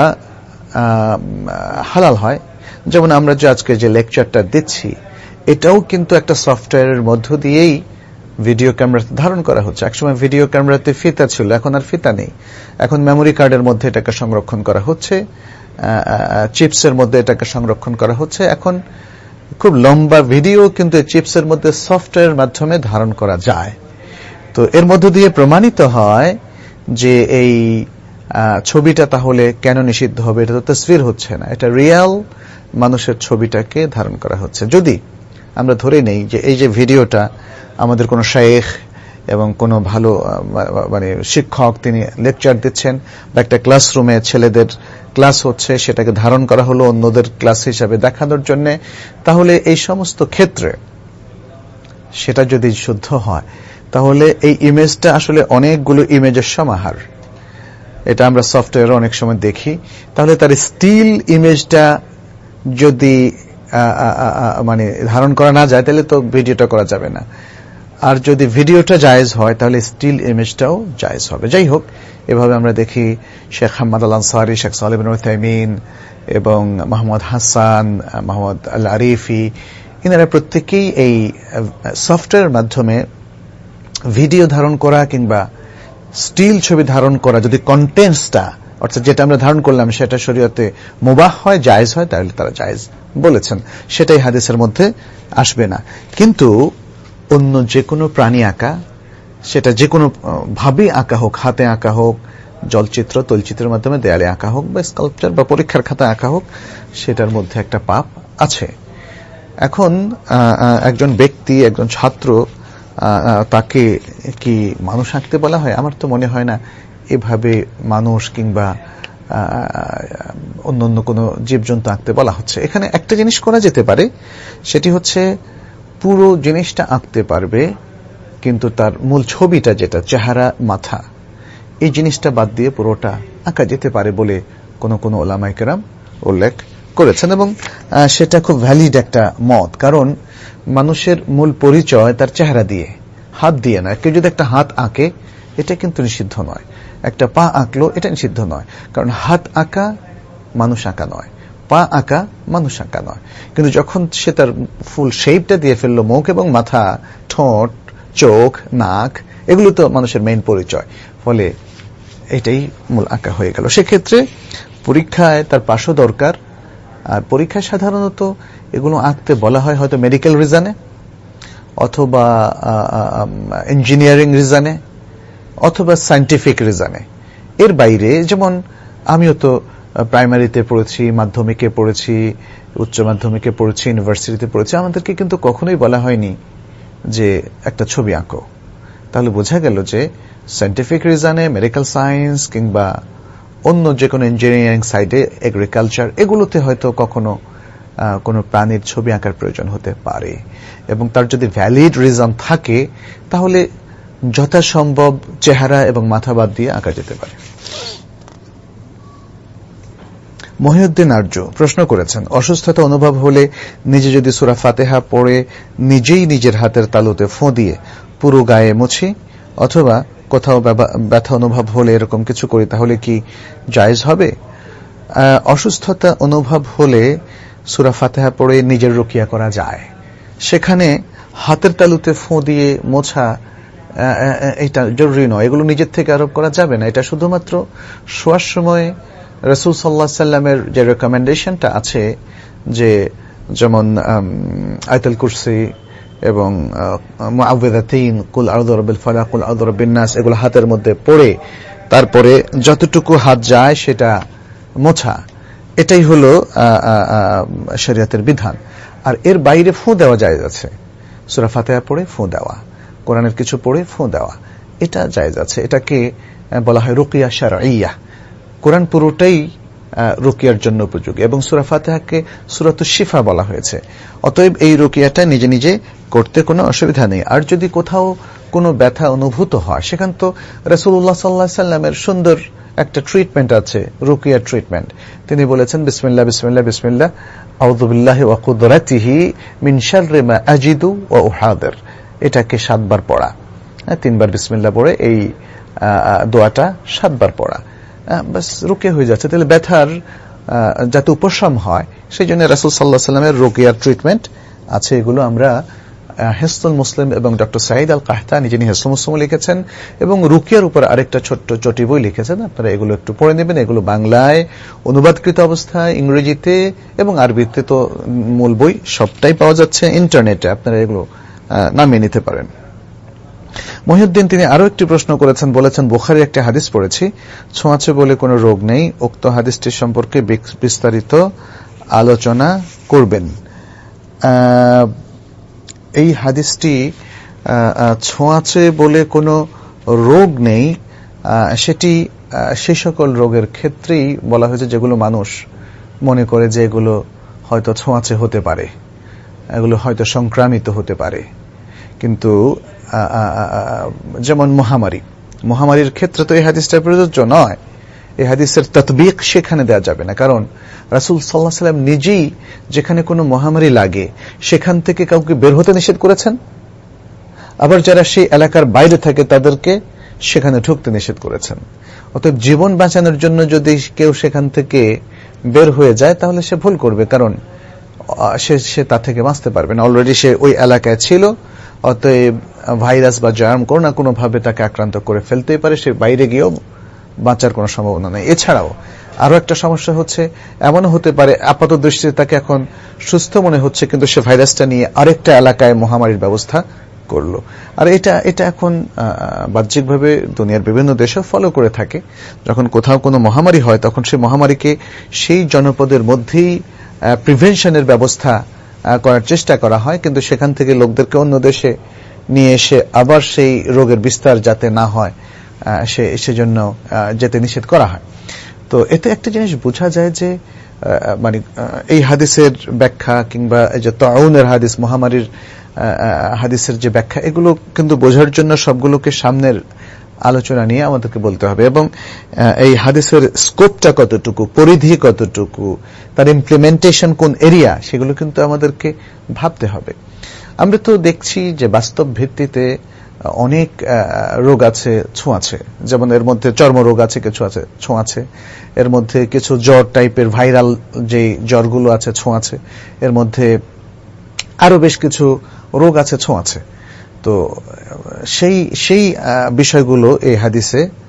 হালাল হয়, যেমন আমরা যে আজকে যে লেকচারটা দিচ্ছি, এটাও কিন্তু একটা সফটওয়্যারের মধ্য দিয়েই ভিডিও ক্যামেরাতে ধারণ করা হচ্ছে। একসময় ভিডিও ক্যামেরাতে ফিতা ছিল, এখন আর ফিতা নেই। এখন মেমোরি কার্ডের মধ্যে এটাকে সংরক্ষণ করা হচ্ছে, চিপসের মধ্যে এটাকে সংরক্ষণ করা হচ্ছে। এখন খুব লম্বা ভিডিও কিন্তু চিপসের মধ্যে সফটওয়্যারের মাধ্যমে ধারণ করা যায়। তো এর মধ্য দিয়ে প্রমাণিত হয় যে এই ছবিটা তাহলে কেন নিষিদ্ধ হবে? এটা তো তাসবির হচ্ছে না, এটা রিয়াল মানুষের ছবিটাকে ধারণ করা হচ্ছে। যদি আমরা ধরে নেই যে এই যে ভিডিওটা আমাদের কোনো শায়েখ এবং কোনো ভালো মানে শিক্ষক তিনি লেকচার দিচ্ছেন বা একটা ক্লাসরুমে ছেলেদের ক্লাস হচ্ছে, সেটাকে ধারণ করা হলো অন্যদের ক্লাস হিসাবে দেখানোর জন্য, তাহলে এই সমস্ত ক্ষেত্রে সেটা যদি শুদ্ধ হয় তাহলে এই ইমেজটা আসলে অনেকগুলো ইমেজের সমাহার। এটা আমরা সফটওয়্যারে অনেক সময় দেখি। তাহলে তার স্টিল ইমেজটা যদি মানে ধারণ করা না যায় তাহলে তো ভিডিওটা করা যাবে না। আর যদি ভিডিওটা জায়েজ হয় তাহলে স্টিল ইমেজটাও জায়েজ হবে। যাই হোক, এভাবে আমরা দেখি শেখ হাম্মাদ আল আনসারী, শেখ সালেহ বিন উসাইমিন এবং মোহাম্মদ হাসান, মোহাম্মদ আল আরিফি, এনারা প্রত্যেকেই এই সফটওয়্যারের মাধ্যমে ভিডিও ধারণ করা কিংবা স্টিল ছবি ধারণ করা, যদি কন্টেন্টসটা অর্থাৎ যেটা আমরা ধারণ করলাম সেটা শরীয়তে মুবাহ হয়, জায়েজ হয়, তাহলে তারা জায়েজ বলেছেন। সেটাই হাদিসের মধ্যে আসবে না। কিন্তু অন্য যে কোনো প্রাণী আঁকা, সেটা যে কোনো ভাবে আঁকা হোক, হাতে আঁকা হোক, জলচিত্র, তৈলচিত্রের মাধ্যমে দেয়ালে আঁকা হোক, বা স্কাল্পচার বা পরীক্ষার খাতায় আঁকা হোক, সেটার মধ্যে একটা পাপ আছে। এখন একজন ব্যক্তি, একজন ছাত্র, তাকে কি মানুষ আঁকতে বলা হয়? আমার তো মনে হয় না এভাবে মানুষ কিংবা অন্য অন্য কোনো জীবজন্তু আঁকতে বলা হচ্ছে। এখানে একটা জিনিস করা যেতে পারে, সেটি হচ্ছে পুরো জিনিসটা আঁকতে পারবে, কিন্তু তার মূল ছবিটা যেটা চেহারা, মাথা, এই জিনিসটা বাদ দিয়ে পুরোটা আঁকা যেতে পারে বলে কোন কোন ওলামায়ে কেরাম উল্লেখ করেছেন, এবং সেটা খুব ভ্যালিড একটা মত। কারণ মানুষের মূল পরিচয় তার চেহারা দিয়ে, হাত দিয়ে না। কেউ যদি একটা হাত আঁকে এটা কিন্তু নিষিদ্ধ নয়, একটা পা আঁকলো এটা নিষিদ্ধ নয়। কারণ হাত আঁকা মানুষ আঁকা নয়, পা আঁকা মানুষ আঁকা নয়। কিন্তু যখন সে তার ফুল শেপটা দিয়ে ফেললো, মুখ এবং মাথা, ঠোঁট, চোখ, নাক, এগুলো তো মানুষের মেইন পরিচয়। ফলে এটাই মূল আঁকা হয়ে গেল। সেক্ষেত্রে পরীক্ষায় তার পাশও দরকার। আর পরীক্ষায় সাধারণত এগুলো আঁকতে বলা হয় হয়তো মেডিকেল রিজনে অথবা ইঞ্জিনিয়ারিং রিজনে অথবা সায়েন্টিফিক রিজনে। এর বাইরে যেমন আমিও তো প্রাইমারিতে পড়েছি, মাধ্যমিকে পড়েছি, উচ্চ মাধ্যমিকে পড়েছি, ইউনিভার্সিটিতে পড়েছি, আমাদেরকে কিন্তু কখনোই বলা হয়নি যে একটা ছবি আঁকো। তাহলে বোঝা গেল যে সায়েন্টিফিক রিজনে, মেডিকেল সায়েন্স কিংবা অন্য যে কোনো ইঞ্জিনিয়ারিং সাইডে, এগ্রিকালচার, এগুলোতে হয়তো কখনো কোনো প্রাণীর ছবি আঁকার প্রয়োজন হতে পারে এবং তার যদি ভ্যালিড রিজন থাকে তাহলে যথাসম্ভব চেহারা এবং মাথা বাদ দিয়ে আঁকা যেতে পারে। মহিউদ্দিন আর্য প্রশ্ন করেছেন, অসুস্থতা অনুভব হলে নিজে যদি সূরা ফাতিহা পড়ে নিজেই নিজের হাতের তালুতে ফোঁ দিয়ে পুরো গায়ে মুছি অথবা কোথাও ব্যথা অনুভব হলে এরকম কিছু করি তাহলে কি জায়েজ হবে? অসুস্থতা অনুভব হলে সূরা ফাতিহা পড়ে নিজের রুকিয়া করা যায়। সেখানে হাতের তালুতে ফোঁ দিয়ে মোছা এটা জরুরি নয়, এগুলো নিজের থেকে আরোপ করা যাবে না। এটা শুধুমাত্র শোয়ার সময় রাসূল সাল্লাল্লাহু আলাইহি সাল্লামের যে রেকমেন্ডেশনটা আছে, যে যেমন আয়াতুল কুরসি এবং মুআউযযাতাইন, কুল আউযু বিরাব্বিল ফালাক, কুল আউযু বিরাব্বিন নাস, এগুলো হাতের মধ্যে পড়ে তারপরে যতটুকু হাত যায় সেটা মোছা, এটাই হলো শরীয়তের বিধান। আর এর বাইরে ফু দেওয়া জায়েজ আছে, সূরা ফাতিহা পড়ে ফু দেওয়া, কোরআনের কিছু পড়ে ফু দেওয়া, এটা জায়েজ আছে। এটাকে বলা হয় রুকিয়া শারঈয়া। কোরআন পুরোটাই রুকিয়ার জন্য উপযোগী এবং সূরা ফাতিহাকে সূরাতুশ শিফা বলা হয়েছে। অতএব এই রুকিয়াটা নিজে নিজে করতে কোনো অসুবিধা নেই। আর যদি কোথাও কোনো ব্যথা অনুভূত হয়, সেখান তো রাসূলুল্লাহ সাল্লাল্লাহু আলাইহি সাল্লামের সুন্দর একটা ট্রিটমেন্ট আছে, রুকিয়া ট্রিটমেন্ট। তিনি বলেছেন, বিসমিল্লাহ বিসমিল্লাহ বিসমিল্লাহ আউযু বিল্লাহি ওয়া কুদরাতিহি মিন শাররি মা আজিদু ওয়া উহাদির, এটাকে সাতবার পড়া, তিনবার বিসমিল্লাহ পড়ে এই দোয়াটা সাতবার পড়া, বাস রুকিয়া হয়ে যাচ্ছে। তাহলে ব্যথার যাতে উপশম হয় সেই জন্য রাসূল সাল্লাল্লাহু আলাইহি সাল্লামের রুকিয়ার ট্রিটমেন্ট আছে। এগুলো আমরা হিসনুল মুসলিম এবং ডক্টর সাঈদ আল কাহতানী, যিনি হিসনুল মুসলিম লিখেছেন এবং রুকিয়ার উপর আরেকটা ছোট্ট চটি বই লিখেছেন, আপনারা এগুলো একটু পড়ে নেবেন। এগুলো বাংলায় অনুবাদকৃত অবস্থায়, ইংরেজিতে এবং আরবিতে তো মূল বই সবটাই পাওয়া যাচ্ছে ইন্টারনেটে, আপনারা এগুলো নামিয়ে নিতে পারেন। মহিউদ্দিন তিনি আরো একটি প্রশ্ন করেছেন, বলেছেন বুখারীর একটি হাদিস পড়েছি, ছোঁয়াচে বলে কোনো রোগ নেই, উক্ত হাদিসটির সম্পর্কে বিস্তারিত আলোচনা করবেন। এই হাদিসটি ছোঁয়াচে বলে কোনো রোগ নেই, সেটি সে সকল রোগের ক্ষেত্রেই বলা হয়েছে যেগুলো মানুষ মনে করে যে এগুলো হয়তো ছোঁয়াচে হতে পারে, এগুলো হয়তো সংক্রামিত হতে পারে। কিন্তু যেমন মহামারী, মহামারীর ক্ষেত্রে তো এই হাদিসটা প্রযোজ্য নয়, এই হাদিসের তাতবিক সেখানে দেওয়া যাবে না, কারণ রাসূল সাল্লাল্লাহু আলাইহি সাল্লাম নিজেই যেখানে কোনো মহামারী লাগে সেখান থেকে কাউকে বের হতে নিষেধ করেছেন, আবার যারা সেই এলাকার বাইরে থাকে তাদেরকে সেখানে ঢুকতে নিষেধ করেছেন। অতএব জীবন বাঁচানোর জন্য যদি কেউ সেখান থেকে বের হয়ে যায় তাহলে সে ভুল করবে, কারণ সে সে তা থেকে বাঁচতে পারবে না, অলরেডি সে ওই এলাকায় ছিল। অতএব ভাইরাস বা জার্ম কোনো না কোনো ভাবে তাকে আক্রান্ত করে ফেলতেই পারে, সে বাইরে গিয়েও বাঁচার কোনো সম্ভাবনা নেই। এছাড়াও আরো একটা সমস্যা হচ্ছে, এমনও হতে পারে আপাত দৃষ্টিতে তাকে এখন সুস্থ মনে হচ্ছে কিন্তু সে ভাইরাসটা নিয়ে আরেকটা এলাকায় মহামারীর ব্যবস্থা করলো। আর এটা এটা এখন বাহ্যিকভাবে দুনিয়ার বিভিন্ন দেশে ফলো করে থাকে। যখন কোথাও কোনো মহামারী হয় তখন সেই মহামারীকে সেই জনপদের মধ্যেই প্রিভেনশনের ব্যবস্থা করার চেষ্টা করা হয়, কিন্তু সেখান থেকে লোকদেরকে অন্য দেশে নিয়ে এসে আবার সেই রোগের বিস্তার যাতে না হয় সে সেজন্য যেতে নিষেধ করা হয়। তো এতে একটা জিনিস বোঝা যায় যে মানে এই হাদিসের ব্যাখ্যা কিংবা এই যে তাউনের হাদিস, মহামারীর হাদিসের যে ব্যাখ্যা, এগুলো কিন্তু বোঝার জন্য সবগুলোকে সামনের আলোচনা নিয়ে আমাদেরকে বলতে হবে এবং এই হাদিসের স্কোপটা কতটুকু, পরিধি কতটুকু, তার ইমপ্লিমেন্টেশন কোন এরিয়া, সেগুলো কিন্তু আমাদেরকে ভাবতে হবে। আমরা তো দেখছি যে বাস্তব ভিত্তিতে অনেক রোগ আছে ছোঁয়াচে, যেমন এর মধ্যে চর্মরোগ আছে কিছু আছে ছোঁয়াচে, এর মধ্যে কিছু জ্বর টাইপের ভাইরাল যে জ্বরগুলো আছে ছোঁয়াচে, এর মধ্যে আরো বেশ কিছু রোগ আছে ছোঁয়াচে। তো সেই সেই বিষয়গুলো এই হাদিসে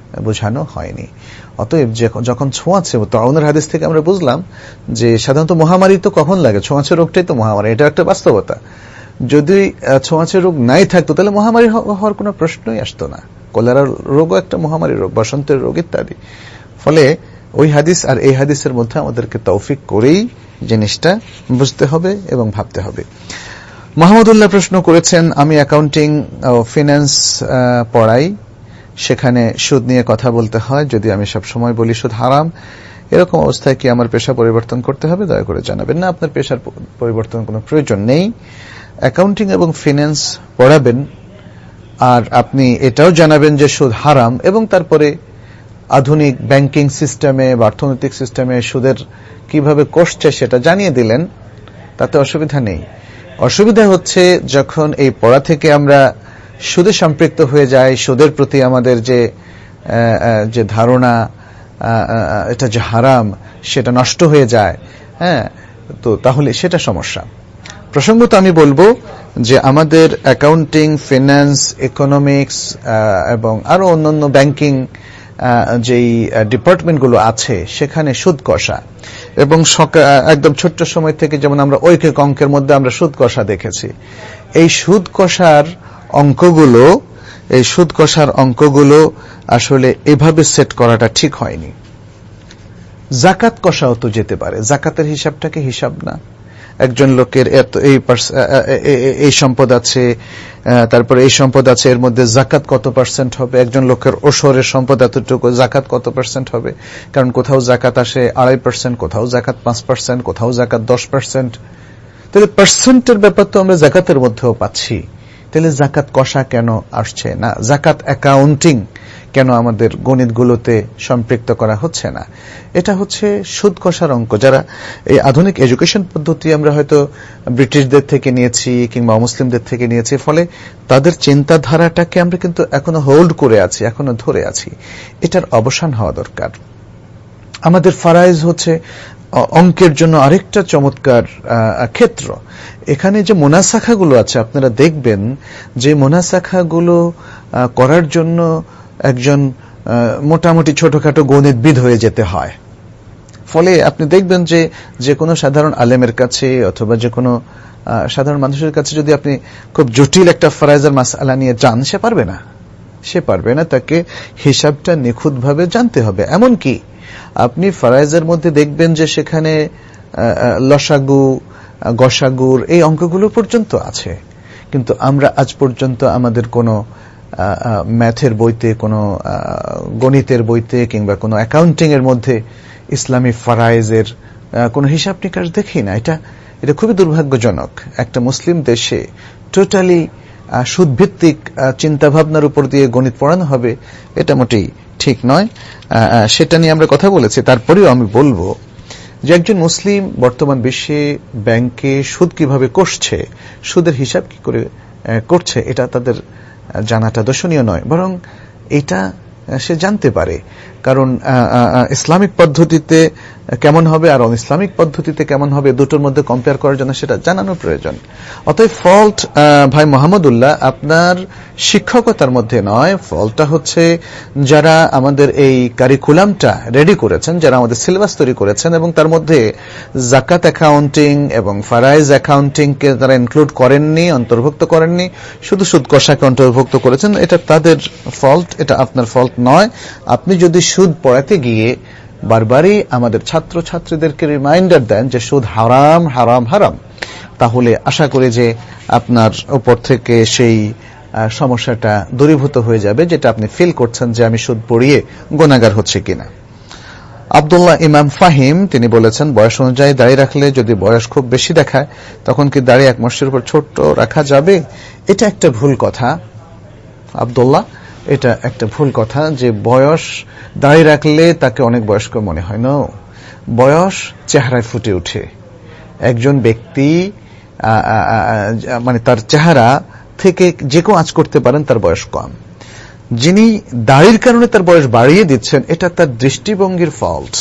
বোঝানো হয়নি। অতএব যখন ছোঁয়াচে, তাউনের হাদিস থেকে আমরা বুঝলাম যে সাধারণত মহামারী তো কখন লাগে, ছোঁয়াচে রোগটাই তো মহামারী, এটা একটা বাস্তবতা। যদি ছোঁয়াচে রোগ নাই থাকতো তাহলে মহামারী হওয়ার কোনো প্রশ্নই আসতো না। কলেরা রোগও একটা মহামারী রোগ, বসন্তের রোগ ইত্যাদি। ফলে ওই হাদিস আর এই হাদিসের মধ্যে আমাদেরকে তৌফিক করেই জিনিসটা বুঝতে হবে এবং ভাবতে হবে। মাহমুদুল্লাহ প্রশ্ন করেছেন, আমি অ্যাকাউন্টিং ও ফিন্যান্স পড়াই, সেখানে সুদ নিয়ে কথা বলতে হয়, যদি আমি সব সময় বলি সুদ হারাম, এরকম অবস্থায় কি আমার পেশা পরিবর্তন করতে হবে? দয়া করে জানাবেন। না, আপনার পেশার পরিবর্তন কোনো প্রয়োজন নেই। অ্যাকাউন্টিং এবং ফিন্যান্স পড়াবেন আর আপনি এটাও জানাবেন যে সুদ হারাম, এবং তারপরে আধুনিক ব্যাংকিং সিস্টেমে বা অর্থনৈতিক সিস্টেমে সুদের কিভাবে কষছে সেটা জানিয়ে দিলেন, তাতে অসুবিধা নেই। অসুবিধা হচ্ছে যখন এই পড়া থেকে আমরা সুদে সম্পৃক্ত হয়ে যাই, সুদের প্রতি আমাদের যে যে ধারণা এটা যে হারাম সেটা নষ্ট হয়ে যায়, হ্যাঁ, তো তাহলে সেটা সমস্যা। প্রসঙ্গত আমি বলবো যে আমাদের অ্যাকাউন্টিং, ফিন্যান্স, ইকোনমিক্স এবং আরো অন্যান্য ব্যাংকিং যেই ডিপার্টমেন্টগুলো আছে সেখানে সুদ কষা, এবং একদম ছোট্ট সময় থেকে যেমন আমরা ঐকিক অঙ্কের মধ্যে আমরা সুদ কষা দেখেছি, এই সুদ কষার অঙ্কগুলো এই সুদ কষার অঙ্কগুলো আসলে এভাবে সেট করাটা ঠিক হয়নি। জাকাত কষাও তো যেতে পারে, জাকাতের হিসাবটাকে হিসাব না। একজন লোকের এত এই সম্পদ আছে, তারপরে এই সম্পদ আছে, এর মধ্যে জাকাত কত পার্সেন্ট হবে, একজন লোকের ওসরের সম্পদ এতটুকু, জাকাত কত পার্সেন্ট হবে, কারণ কোথাও জাকাত আসে আড়াই পার্সেন্ট, কোথাও জাকাত পাঁচ পার্সেন্ট, কোথাও জাকাত দশ পার্সেন্ট। তাহলে পার্সেন্টের ব্যাপার তো আমরা জাকাতের মধ্যেও পাচ্ছি, তাহলে জাকাত কষা কেন আসছে না? জাকাত অ্যাকাউন্টিং কেন আমাদের গণিতগুলোতে সম্পৃক্ত করা হচ্ছে না? এটা হচ্ছে সুদ কষার অঙ্ক। যারা এই আধুনিক এডুকেশন পদ্ধতি আমরা হয়তো ব্রিটিশদের থেকে নিয়েছি কিংবা মুসলিমদের থেকে নিয়েছি, ফলে তাদের চিন্তাধারাটাকে আমরা কিন্তু এখনো হোল্ড করে আছি, এখনো ধরে আছি। এটার অবসান হওয়া দরকার। আমাদের ফারাইজ হচ্ছে অঙ্কের জন্য আরেকটা চমৎকার ক্ষেত্র। এখানে যে মোনাসাখাগুলো আছে, আপনারা দেখবেন যে মোনাসাখাগুলো করার জন্য একজন মোটামুটি ছোটখাটো গণিতবিদ হয়ে যেতে হয়। ফলে আপনি দেখবেন যে যে কোনো সাধারণ আলেমের কাছে অথবা যে কোনো সাধারণ মানুষের কাছে যদি আপনি খুব জটিল একটা ফারাইজের মাসআলা নিয়ে যান, সে পারবে না সে পারবে না তাকে হিসাবটা নিখুঁতভাবে জানতে হবে। এমনকি আপনি ফারাইজের মধ্যে দেখবেন যে সেখানে লসাগু, গসাগুর এই অঙ্কগুলো পর্যন্ত আছে, কিন্তু আমরা আজ পর্যন্ত আমাদের কোনো ম্যাথের বইতে, কোনো গণিতের বইতে কিংবা কোনো অ্যাকাউন্টিং এর মধ্যে ইসলামী ফারাইজের কোনো হিসাব নিকাশ দেখি না। এটা এটা খুবই দুর্ভাগ্যজনক। একটা মুসলিম দেশে টোটালি সুদভিত্তিক চিন্তাভাবনার উপর দিয়ে গণিত পড়ানো হবে, এটা মোটেই ঠিক নয়। সেটা নিয়ে আমরা কথা বলেছি। তারপরেও আমি বলবো যে একজন মুসলিম বর্তমান বিশ্বে ব্যাংকে সুদ কিভাবে কষছে, সুদের হিসাব কি করে করছে, এটা তাদের জানাটা দর্শনীয় নয়, বরং এটা সে জানতে পারে। কারণ ইসলামিক পদ্ধতিতে কেমন হবে আর অন ইসলামিক পদ্ধতিতে কেমন হবে, দুটোর মধ্যে কম্পেয়ার করার জন্য সেটা জানানোর প্রয়োজন। অতএব ফল্ট ভাই মোহাম্মদুল্লাহ আপনার শিক্ষকতার মধ্যে নয়, ফল্টটা হচ্ছে যারা আমাদের এই কারিকুলামটা রেডি করেছেন, যারা আমাদের সিলেবাস তৈরি করেছেন এবং তার মধ্যে জাকাত অ্যাকাউন্টিং এবং ফারাইজ অ্যাকাউন্টিংকে তারা ইনক্লুড করেননি, অন্তর্ভুক্ত করেননি, শুধু সুদ কষাকে অন্তর্ভুক্ত করেছেন। এটা তাদের ফল্ট, এটা আপনার ফল্ট নয়। আপনি যদি সুদ পড়াতে গিয়ে বারবারই আমাদের ছাত্র ছাত্রীদেরকে রিমাইন্ডার দেন যে সুদ হারাম হারাম হারাম, তাহলে আশা করি যে আপনার উপর থেকে সেই সমস্যাটা দূরীভূত হয়ে যাবে, যেটা আপনি ফিল করছেন যে আমি সুদ পড়িয়ে গুনাহগার হচ্ছে কিনা। আব্দুল্লাহ ইমাম ফাহিম তিনি বলেছেন, বয়স অনুযায়ী দাড়ি রাখলে যদি বয়স খুব বেশি দেখায় তখন কি দাড়ি এক মাসের উপর ছোট্ট রাখা যাবে? এটা একটা ভুল কথা আব্দুল্লাহ, এটা একটা ভুল কথা যে বয়স দাড়ি রাখলে তাকে অনেক বয়স্ক মনে হয় না। বয়স চেহারায় ফুটে ওঠে। একজন ব্যক্তি মানে তার চেহারা থেকে যে কেউ আঁচ করতে পারেন তার বয়স কম। যিনি দাড়ির কারণে তার বয়স বাড়িয়ে দিচ্ছেন, এটা তার দৃষ্টিভঙ্গির ফল্ট।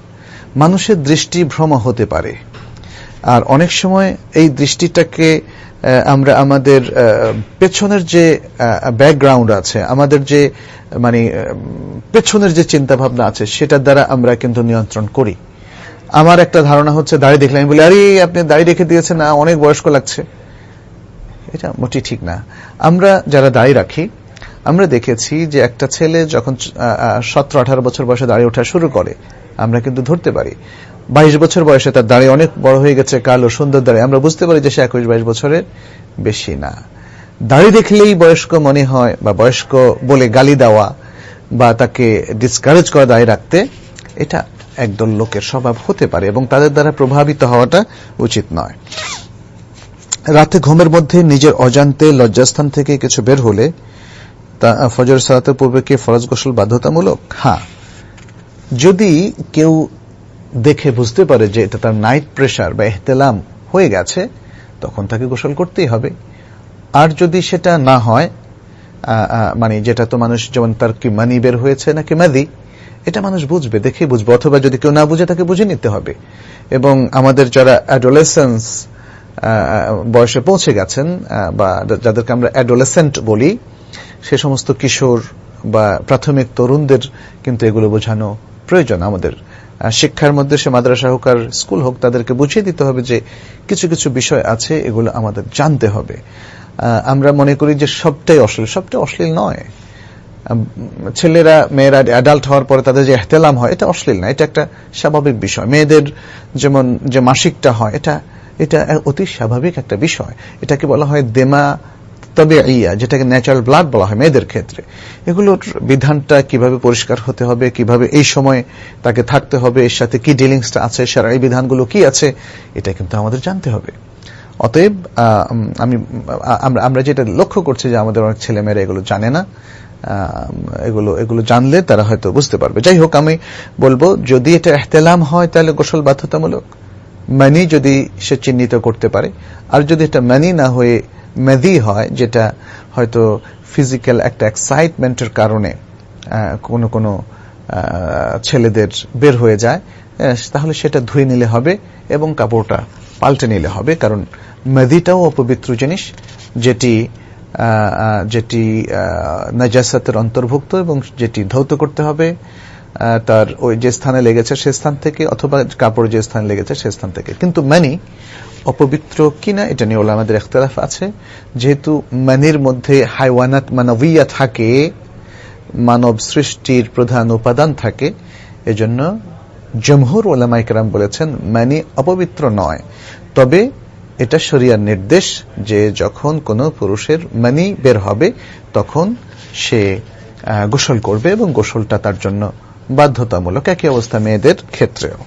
মানুষের দৃষ্টি ভ্রম হতে পারে, আর অনেক সময় এই দৃষ্টিটাকে আমরা আমাদের পেছনের যে ব্যাকগ্রাউন্ড আছে, আমাদের যে মানে পেছনের যে চিন্তা ভাবনা আছে, সেটার দ্বারা আমরা কিন্তু নিয়ন্ত্রণ করি। আমার একটা ধারণা হচ্ছে, দাড়ি দেখলে আমি বলি, আরে আপনি দাড়ি রেখে দিয়েছেন না, অনেক বয়স্ক লাগছে। এটা মোটেই ঠিক না। আমরা যারা দাড়ি রাখি, আমরা দেখেছি যে একটা ছেলে যখন সতেরো আঠারো বছর বয়সে দাড়ি ওঠা শুরু করে, আমরা কিন্তু ধরতে পারি। বাইশ বছর বয়সে তার দাড়ি অনেক বড় হয়ে গেছে, কালো সুন্দর দাড়ি, আমরা বুঝতে পারি যে সে একুশ বাইশ বছরের বেশি না। দাড়ি দেখলেই বয়স্ক মনে হয়, বা বয়স্ক বলে গালি দেওয়া বা তাকে ডিসকারেজ করা দাড়ি রাখতে, এটা একদল লোকের স্বভাব হতে পারে এবং তাদের দ্বারা প্রভাবিত হওয়াটা উচিত নয়। রাতে ঘুমের মধ্যে নিজের অজান্তে লজ্জাস্থান থেকে কিছু বের হলে তা ফজর সালাতের পূর্বে কি ফরজ গোসল বাধ্যতামূলক? হ্যাঁ, যদি কেউ দেখে বুঝতে পারে যে এটা তার নাইট প্রেশার বা ইহতিলাম হয়ে গেছে, তখন তাকে গোসল করতেই হবে। আর যদি সেটা না হয়, মানে যেটা তো মানুষ, যেমন তার কি মানি বের হয়েছে নাকি মাদি, এটা মানুষ বুঝবে, দেখে বুঝবে, অথবা যদি কেউ না বুঝে তাকে বুঝে নিতে হবে। এবং আমাদের যারা অ্যাডোলেসেন্স বয়সে পৌঁছে গেছেন, বা যাদেরকে আমরা অ্যাডোলেসেন্ট বলি, সে সমস্ত কিশোর বা প্রাথমিক তরুণদের কিন্তু এগুলো বোঝানো প্রয়োজন। আমাদের শিক্ষার মধ্যে, সে মাদ্রাসা হোক আর স্কুল হোক, তাদেরকে বুঝিয়ে দিতে হবে যে কিছু কিছু বিষয় আছে, এগুলো আমাদের জানতে হবে। আমরা মনে করি যে সবটাই অশ্লীল, সবটাই অশ্লীল নয়। ছেলেরা মেয়েরা অ্যাডাল্ট হওয়ার পরে তাদের যে ইহতিলাম হয়, এটা অশ্লীল না, এটা একটা স্বাভাবিক বিষয়। মেয়েদের যেমন যে মাসিকটা হয়, এটা এটা অতি স্বাভাবিক একটা বিষয়। এটাকে বলা হয় দেমা তবে ইয়া, যেটাকে ন্যাচারাল ব্লাড বলা হয় মেয়েদের ক্ষেত্রে। এগুলোর বিধানটা কিভাবে পরিষ্কার হতে হবে, কিভাবে এই সময় তাকে থাকতে হবে, এর সাথে কি ডিলিংসটা আছে, শরঈ বিধানগুলো কি আছে, এটা কিন্তু আমাদের জানতে হবে। অতএব আমি আমরা আমরা যেটা লক্ষ্য করছি যে আমাদের অনেক ছেলেমেয়েরা এগুলো জানে না। এগুলো এগুলো জানলে তারা হয়তো বুঝতে পারবে। যাই হোক, আমি বলবো যদি এটা ইহতিলাম হয় তাহলে গোসল বাধ্যতামূলক, মানি যদি সে চিহ্নিত করতে পারে। আর যদি এটা মানি না হয়ে মেদি হয়, যেটা হয়তো ফিজিক্যাল একটা এক্সাইটমেন্টের কারণে কোনো কোনো ছেলেদের বের হয়ে যায়, তাহলে সেটা ধুয়ে নিলে হবে এবং কাপড়টা পাল্টে নিলে হবে। কারণ মেদিটাও অপবিত্র জিনিস, যেটি যেটি নাজাসাতের অন্তর্ভুক্ত এবং যেটি ধৌত করতে হবে তার ওই যে স্থানে লেগেছে সে স্থান থেকে, অথবা কাপড় যে স্থানে লেগেছে সে স্থান থেকে। কিন্তু মানি অপবিত্র কিনা এটা নিয়ে ওলামাদের ইখতিলাফ আছে। যেহেতু মানির মধ্যে হাইওয়ানাত মানবিয়া থাকে, মানব সৃষ্টির প্রধান উপাদান থাকে, এজন্য জমহুর উলামায়ে কেরাম বলেছেন মানি অপবিত্র নয়। তবে এটা শরিয়ার নির্দেশ যে যখন কোনো পুরুষের মানি বের হবে তখন সে গোসল করবে এবং গোসলটা তার জন্য বাধ্যতামূলক। একই অবস্থা মেয়েদের ক্ষেত্রেও।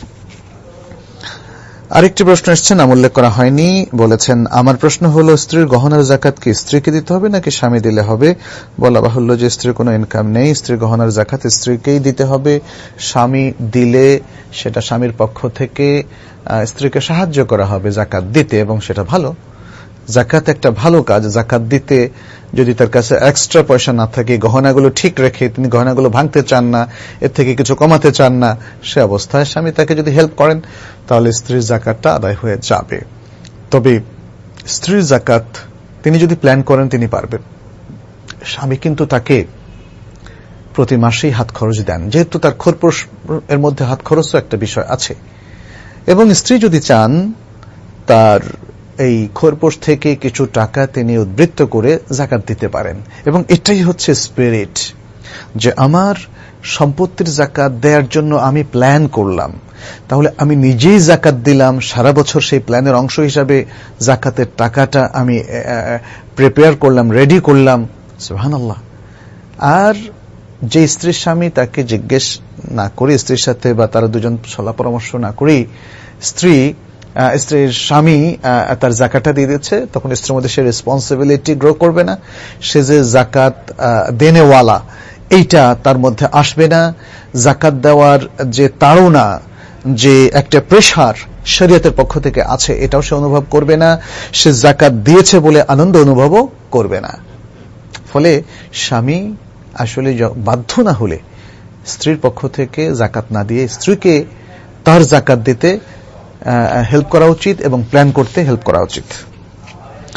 আরেকটি প্রশ্ন এসেছে, নাম উল্লেখ করা হয়নি। বলেছেন, আমার প্রশ্ন হলো স্ত্রীর গহনার যাকাত কি স্ত্রীকে দিতে হবে নাকি স্বামী দিলে হবে? বলা বাহুল্য যে স্ত্রীর কোনো ইনকাম নেই, স্ত্রীর গহনার যাকাত স্ত্রীকেই দিতে হবে। স্বামী দিলে সেটা স্বামীর পক্ষ থেকে স্ত্রীকে সাহায্য করা হবে যাকাত দিতে, এবং সেটা ভালো। যাকাত একটা ভালো কাজ। যাকাত দিতে যদি তার কাছে এক্সট্রা পয়সা না থাকে, গহনাগুলো ঠিক রেখে তিনি গহনাগুলো ভাঙতে চান না, এর থেকে কিছু কমাতে চান না, সে অবস্থায় স্বামী তাকে যদি হেল্প করেন তাহলে স্ত্রীর যাকাতটা আদায় হয়ে যাবে। তবে স্ত্রীর যাকাত তিনি যদি প্ল্যান করেন তিনি পারবেন। স্বামী কিন্তু তাকে প্রতি মাসেই হাত খরচ দেন, যেহেতু তার খরপোশ এর মধ্যে হাত খরচও একটা বিষয় আছে। এবং স্ত্রী যদি চান তার এই খরপোশ থেকে কিছু টাকা তিনি উদ্বৃত্ত করে যাকাত দিতে পারেন। এবং এটাই হচ্ছে স্পিরিট, যে আমার সম্পত্তির যাকাত দেওয়ার জন্য আমি প্ল্যান করলাম, তাহলে আমি নিজেই যাকাত দিলাম, সারা বছর সেই প্ল্যানের অংশ হিসাবে যাকাতের টাকাটা আমি প্রিপেয়ার করলাম, রেডি করলাম। সুবহানাল্লাহ। আর যে স্ত্রীর স্বামী তাকে জিজ্ঞেস না করে, স্ত্রীর সাথে বা তারা দুজন সলা পরামর্শ না করেই স্ত্রী স্ত্রীর স্বামী তার যাকাতটা দিয়ে দিচ্ছে, তখন স্ত্রীর মধ্যে সে রেসপন্সিবিলিটি গ্রো করবে না, সে যে যাকাত দেনেওয়ালা এইটা তার মধ্যে আসবে না। যাকাত দেওয়ার যে তাড়না, যে একটা প্রেশার শরীয়তের পক্ষ থেকে আছে, এটাও সে অনুভব করবে না। সে যাকাত দিয়েছে বলে আনন্দ অনুভবও করবে না। ফলে স্বামী আসলে বাধ্য না হলে স্ত্রীর পক্ষ থেকে যাকাত না দিয়ে স্ত্রীকে তার যাকাত দিতে হেল্প করা উচিত এবং প্ল্যান করতে হেল্প করা উচিত।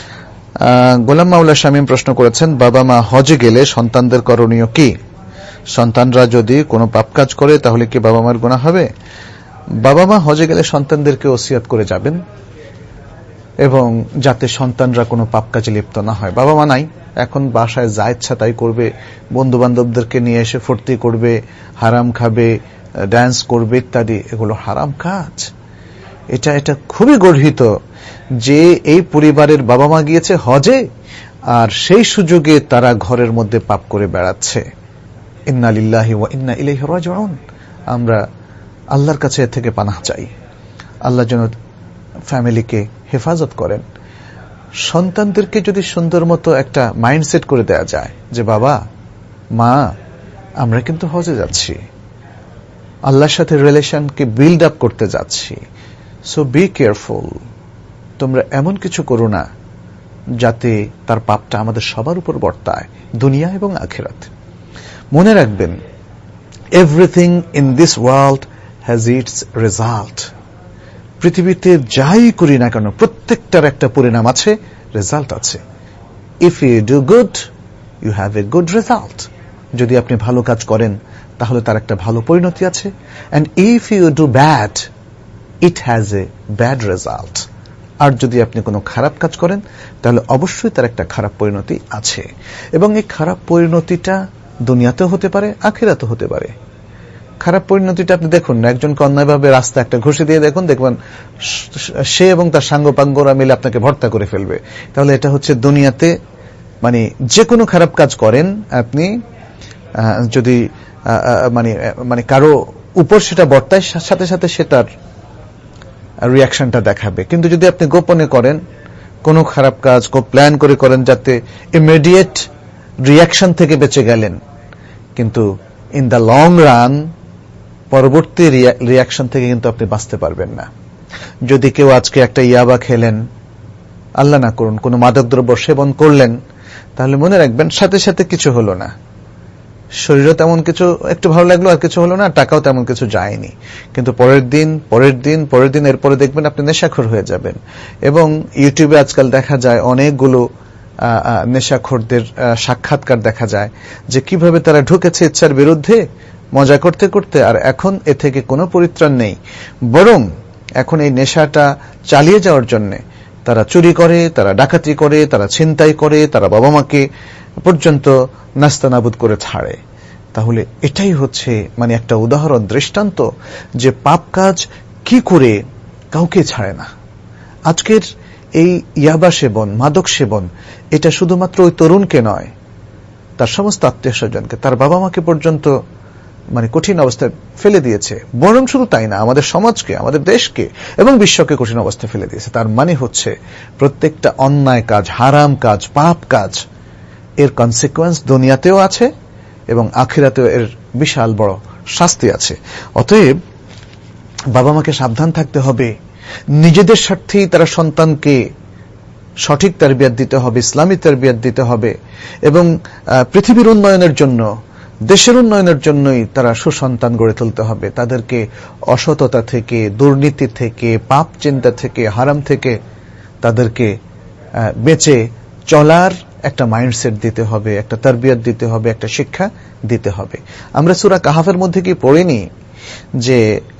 গোলাম মাওলা শামীম প্রশ্ন করেছেন, বাবা মা হজে গেলে সন্তানদের করণীয় কি? সন্তানরা যদি কোনো পাপ কাজ করে তাহলে কি বাবা মার গুনাহ হবে? বাবা মা হজে গেলে সন্তানদেরকে ওসিয়ত করে যাবেন এবং যাতে সন্তানরা কোনো পাপ কাজে লিপ্ত না হয়। বাবা মা নাই, এখন বাসায় যা ইচ্ছা তাই করবে, বন্ধু বান্ধবদেরকে নিয়ে এসে ফুর্তি করবে, হারাম খাবে, ড্যান্স করবে ইত্যাদি, এগুলো হারাম কাজ। এটা এটা খুবই গর্হিত যে এই পরিবারের বাবা মা গিয়েছে হজে আর সেই সুযোগে তারা ঘরের মধ্যে পাপ করে বেড়াচ্ছে। ইন্না লিল্লাহি ওয়া ইন্না ইলাইহি রাজিউন। আমরা আল্লাহর কাছে এর থেকে পানাহ চাই। আল্লাহ যেন ফ্যামিলিকে হেফাজত করেন। সন্তানদেরকে যদি সুন্দর মতো একটা মাইন্ডসেট করে দেয়া যায় যে বাবা মা আমরা কিন্তু হজে যাচ্ছি, আল্লাহর সাথে রিলেশনকে বিল্ড আপ করতে যাচ্ছি, সো বি কেয়ারফুল, তোমরা এমন কিছু করো না যাতে তার পাপটা আমাদের সবার উপর বর্তায়, দুনিয়া এবং আখিরাত। মনে রাখবেন, everything in this world has its result. পৃথিবীতে যাই করি না কেন প্রত্যেকটার একটা পরিণাম আছে, রেজাল্ট আছে। If you do good you have a good result. যদি আপনি ভালো কাজ করেন তাহলে তার একটা ভালো পরিণতি আছে, and if you do bad it has a bad result. আর যদি আপনি কোনো খারাপ কাজ করেন তাহলে অবশ্যই তার একটা খারাপ পরিণতি আছে, এবং এই খারাপ পরিণতিটা দুনিয়াতেও হতে পারে, আখিরাতেও হতে পারে। খারাপ পরিণতিটা আপনি দেখুন না, একজনকে অন্যায়ভাবে রাস্তা একটা ঘুষি দিয়ে দেখুন, দেখবেন সে এবং তার সাঙ্গপাঙ্গরা মিলে আপনাকে ভর্তা করে ফেলবে। তাহলে এটা হচ্ছে দুনিয়াতে, মানে যে কোনো খারাপ কাজ করেন আপনি যদি মানে মানে কারো উপর সেটা বর্তায়, সাথে সাথে সেটার রিয়াকশনটা দেখাবে। কিন্তু যদি আপনি গোপনে করেন কোনো খারাপ কাজ, খুব প্ল্যান করে করেন যাতে ইমিডিয়েট রিয়াকশন থেকে বেঁচে গেলেন, কিন্তু ইন দ্য লং রান পরবর্তী রিয়াকশন থেকে কিন্তু আপনি বাঁচতে পারবেন না। যদি কেউ আজকে একটা ইয়াবা খেলেন, আল্লাহ না করুন কোনো মাদকদ্রব্য সেবন করলেন, তাহলে মনে রাখবেন সাথে সাথে কিছু হলো না, শরীরও তেমন কিছু, একটু ভালো লাগলো আর কিছু হলো না, টাকাও তেমন কিছু যায়নি, কিন্তু পরের দিন পরের দিন পরের দিন এরপরে দেখবেন আপনি নেশাখোর হয়ে যাবেন। এবং ইউটিউবে আজকাল দেখা যায় অনেকগুলো নেশাখোরদের সাক্ষাৎকার দেখা যায় যে কিভাবে তারা ঢুকেছে ইচ্ছার বিরুদ্ধে মজা করতে করতে, আর এখন এ থেকে কোনো পরিত্রাণ নেই, বরং এখন এই নেশাটা চালিয়ে যাওয়ার জন্য তারা চুরি করে, তারা ডাকাতি করে, তারা ছিনতাই করে, তারা বাবা মাকে পর্যন্ত নাস্তানাবুদ করে ছাড়ে। তাহলে এটাই হচ্ছে মানে একটা উদাহরণ, দৃষ্টান্ত যে পাপ কাজ কি করে কাউকে ছাড়ে না। আজকের এই ইয়াবা সেবন, মাদক সেবন, এটা শুধুমাত্র ওই তরুণকে নয়, তার সমস্ত আত্মীয় স্বজনকে, তার বাবা মাকে পর্যন্ত মানে কঠিন অবস্থায় ফেলে দিয়েছে। বরং শুধু তাই না, আমাদের সমাজকে, আমাদের দেশকে এবং বিশ্বকে কঠিন অবস্থায় ফেলে দিয়েছে। তার মানে হচ্ছে প্রত্যেকটা অন্যায় কাজ, হারাম কাজ, পাপ কাজ, এর কনসিকুয়েন্স দুনিয়াতেও আছে এবং আখিরাতেও এর বিশাল বড় শাস্তি আছে। অতএব বাবা মাকে সাবধান থাকতে হবে, নিজেদের স্বার্থেই তারা সন্তানকে সঠিক তারবিয়াত দিতে হবে, ইসলামী তারবিয়াত দিতে হবে, এবং পৃথিবীর উন্নয়নের জন্য, দেশের উন্নয়নের জন্যই তারা সুসন্তান গড়ে তুলতে হবে। তাদেরকে অসততা থেকে, দুর্নীতি থেকে, পাপ চিন্তা থেকে, হারাম থেকে তাদেরকে বেঁচে চলার একটা মাইন্ডসেট দিতে হবে, একটা তারবিয়াত দিতে হবে, একটা শিক্ষা দিতে হবে। আমরা সূরা কাহাফের মধ্যে কি পড়িনি যে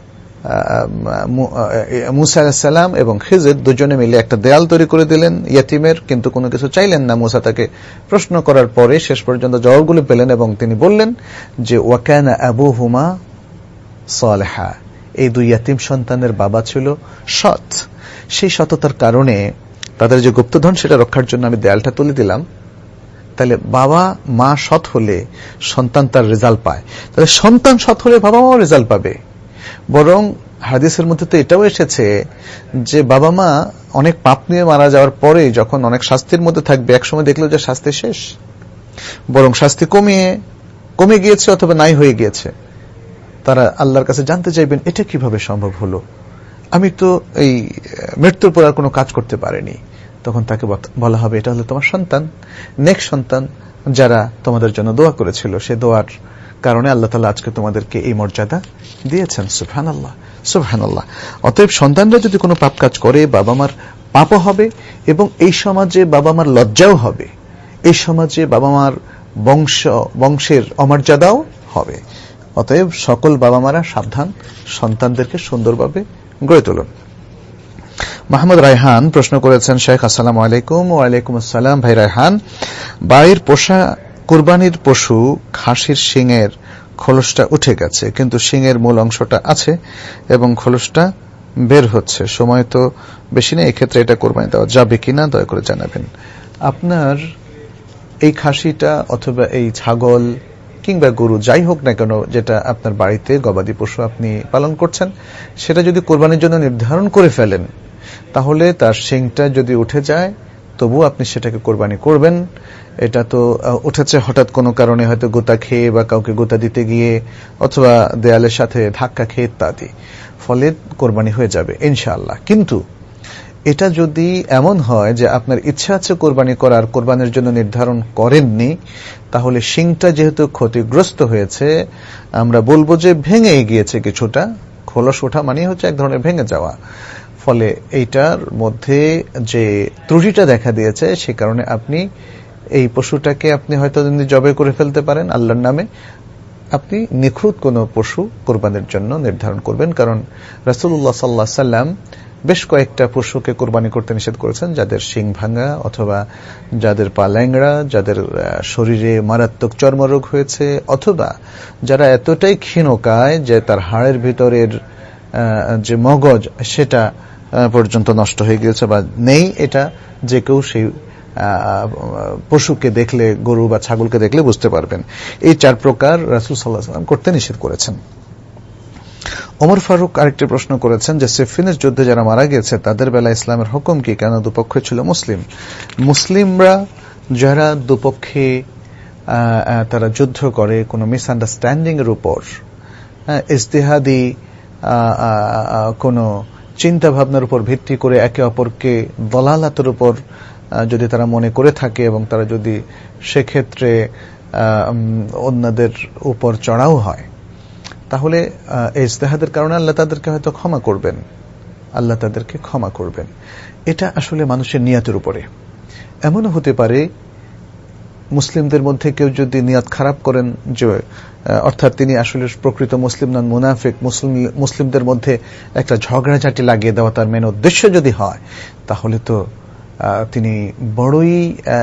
মুসা আলাইহিস সালাম এবং খিজির দুজনে মিলে একটা দেয়াল তৈরি করে দিলেন ইয়েতিমের, কিন্তু কোনো কিছু চাইলেন না। মুসা তাকে প্রশ্ন করার পরে শেষ পর্যন্ত জবাবগুলো পেলেন এবং তিনি বললেন যে ওয়াকানা আবুহুমা সালেহা, এই দুই ইয়েতিম সন্তানের বাবা ছিল সৎ। সেই সততার কারণে তাদের যে গুপ্তধন সেটা রক্ষার জন্য আমি দেয়ালটা তুলে দিলাম। তাহলে বাবা মা সৎ হলে সন্তান তার রেজাল্ট পায়, তাহলে সন্তান সৎ হলে বাবা মাও রেজাল্ট পাবে। বরং হাদিসের মধ্যে তো এটাও এসেছে যে বাবা মা অনেক পাপ নিয়ে মারা যাওয়ার পরে যখন অনেক শাস্তির মধ্যে থাকবে, একসময় দেখলো যে শাস্তি শেষ, বরং শাস্তি কমিয়ে কমে গিয়েছে অথবা নাই হয়ে গিয়েছে, তারা আল্লাহর কাছে জানতে চাইবেন এটা কিভাবে সম্ভব হলো, আমি তো এই মৃত্যুর পর আর কোনো কাজ করতে পারিনি। তখন তাকে বলা হবে এটা হলো তোমার সন্তান, নেক্সট সন্তান যারা তোমাদের জন্য দোয়া করেছিল, সে দোয়ার কারণে আল্লাহ তাআলা আজকে তোমাদেরকে এই মর্যাদা দিয়েছেন। সুবহানাল্লাহ, সুবহানাল্লাহ। অতএব সন্তানরা যদি কোনো পাপ কাজ করে, বাবা মার পাপও হবে এবং এই সমাজে বাবা মার লজ্জাও হবে, এই সমাজে বাবা মার বংশ বংশের অমর্যাদাও হবে। অতএব সকল বাবা মারা সাবধান, সন্তানদেরকে সুন্দরভাবে গড়ে তুলুন। মাহমুদ রায়হান প্রশ্ন করেছেন, শেখ আসসালামু আলাইকুম। ওয়া আলাইকুম আসসালাম। ভাই রায়হান, বাড়ির পোষা কুরবানির পশু খাসির শিংয়ের খোলসটা উঠে গেছে, কিন্তু শিংয়ের মূল অংশটা আছে এবং খোলসটা বের হচ্ছে, সময় তো বেশি নেই, এক্ষেত্রে এটা কোরবানি দেওয়া যাবে কিনা দয়া করে জানাবেন। আপনার এই খাসিটা অথবা এই ছাগল কিংবা গরু যাই হোক না কেন, যেটা আপনার বাড়িতে গবাদি পশু আপনি পালন করছেন, সেটা যদি কোরবানির জন্য নির্ধারণ করে ফেলেন, তাহলে তার শিংটা যদি উঠে যায় তবু আপনি সেটাকে কোরবানি করবেন। এটা তো উঠেছে হঠাৎ কোনো কারণে, হয়তো গোতা খেয়ে বা কাউকে গোতা দিতে গিয়ে অথবা দেয়ালের সাথে ধাক্কা খেয়ে ইত্যাদি, ফলে কোরবানি হয়ে যাবে ইনশাআল্লাহ। কিন্তু এটা যদি এমন হয় যে আপনার ইচ্ছা আছে কোরবানি করার, কোরবানির জন্য নির্ধারণ করেননি, তাহলে শিংটা যেহেতু ক্ষতিগ্রস্ত হয়েছে, আমরা বলবো যে ভেঙে গিয়েছে কিছুটা, খোলস ওঠা মানে হচ্ছে এক ধরনের ভেঙে যাওয়া, ফলে এইটার মধ্যে যে ত্রুটিটা দেখা দিয়েছে সে কারণে আপনি এই পশুটাকে আপনি হয়তো জবে করে ফেলতে পারেন আল্লাহর নামে, আপনি নিখুঁত কোন পশু কোরবানির জন্য নির্ধারণ করবেন। কারণ রাসূলুল্লাহ সাল্লাল্লাহু আলাইহি ওয়াসাল্লাম বেশ কয়েকটা পশুকে কোরবানি করতে নিষেধ করেছেন, যাদের শিং ভাঙা অথবা যাদের পা ল্যাংড়া, যাদের শরীরে মারাত্মক চর্মরোগ হয়েছে, অথবা যারা এতটাই ক্ষীণকায় যে তার হাড়ের ভিতরের যে মগজ সেটা পর্যন্ত নষ্ট হয়ে গিয়েছে বা নেই, এটা যে কেউ সেই পশুকে দেখলে, গরু বা ছাগলকে দেখলে বুঝতে পারবেন। এই চার প্রকার রাসূল সাল্লাল্লাহু আলাইহি ওয়াসাল্লাম করতে নিষেধ করেছেন। ওমর ফারুক আরেকটি প্রশ্ন করেছেন যে সিফিনের যুদ্ধে যারা মারা গেছে তাদের বেলা ইসলামের হুকুম কি? কেন দুপক্ষ ছিল মুসলিম? মুসলিমরা যারা দুপক্ষে তারা যুদ্ধ করে কোনো মিসআন্ডারস্ট্যান্ডিং এর উপর, ইজতিহাদি কোনো চিন্তা ভাবনার উপর ভিত্তি করে একে অপরকে দলালাতের উপর যদি তারা মনে করে থাকে এবং তারা যদি সেক্ষেত্রে অন্যদের উপর চড়াও হয়, তাহলে ইজতিহাদের কারণে আল্লাহ তাদেরকে হয়তো ক্ষমা করবেন, আল্লাহ তাদেরকে ক্ষমা করবেন। এটা আসলে মানুষের নিয়তের উপরে। এমনও হতে পারে মুসলিমদের মধ্যে কেউ যদি নিয়ত খারাপ করেন, যে অর্থাৎ তিনি আসলে প্রকৃত মুসলিম নন, মুনাফিক, মুসলিমদের মধ্যে একটা ঝগড়াঝাটি লাগিয়ে দেওয়া তার মেন উদ্দেশ্য যদি হয়, তাহলে তো তিনি বড়ই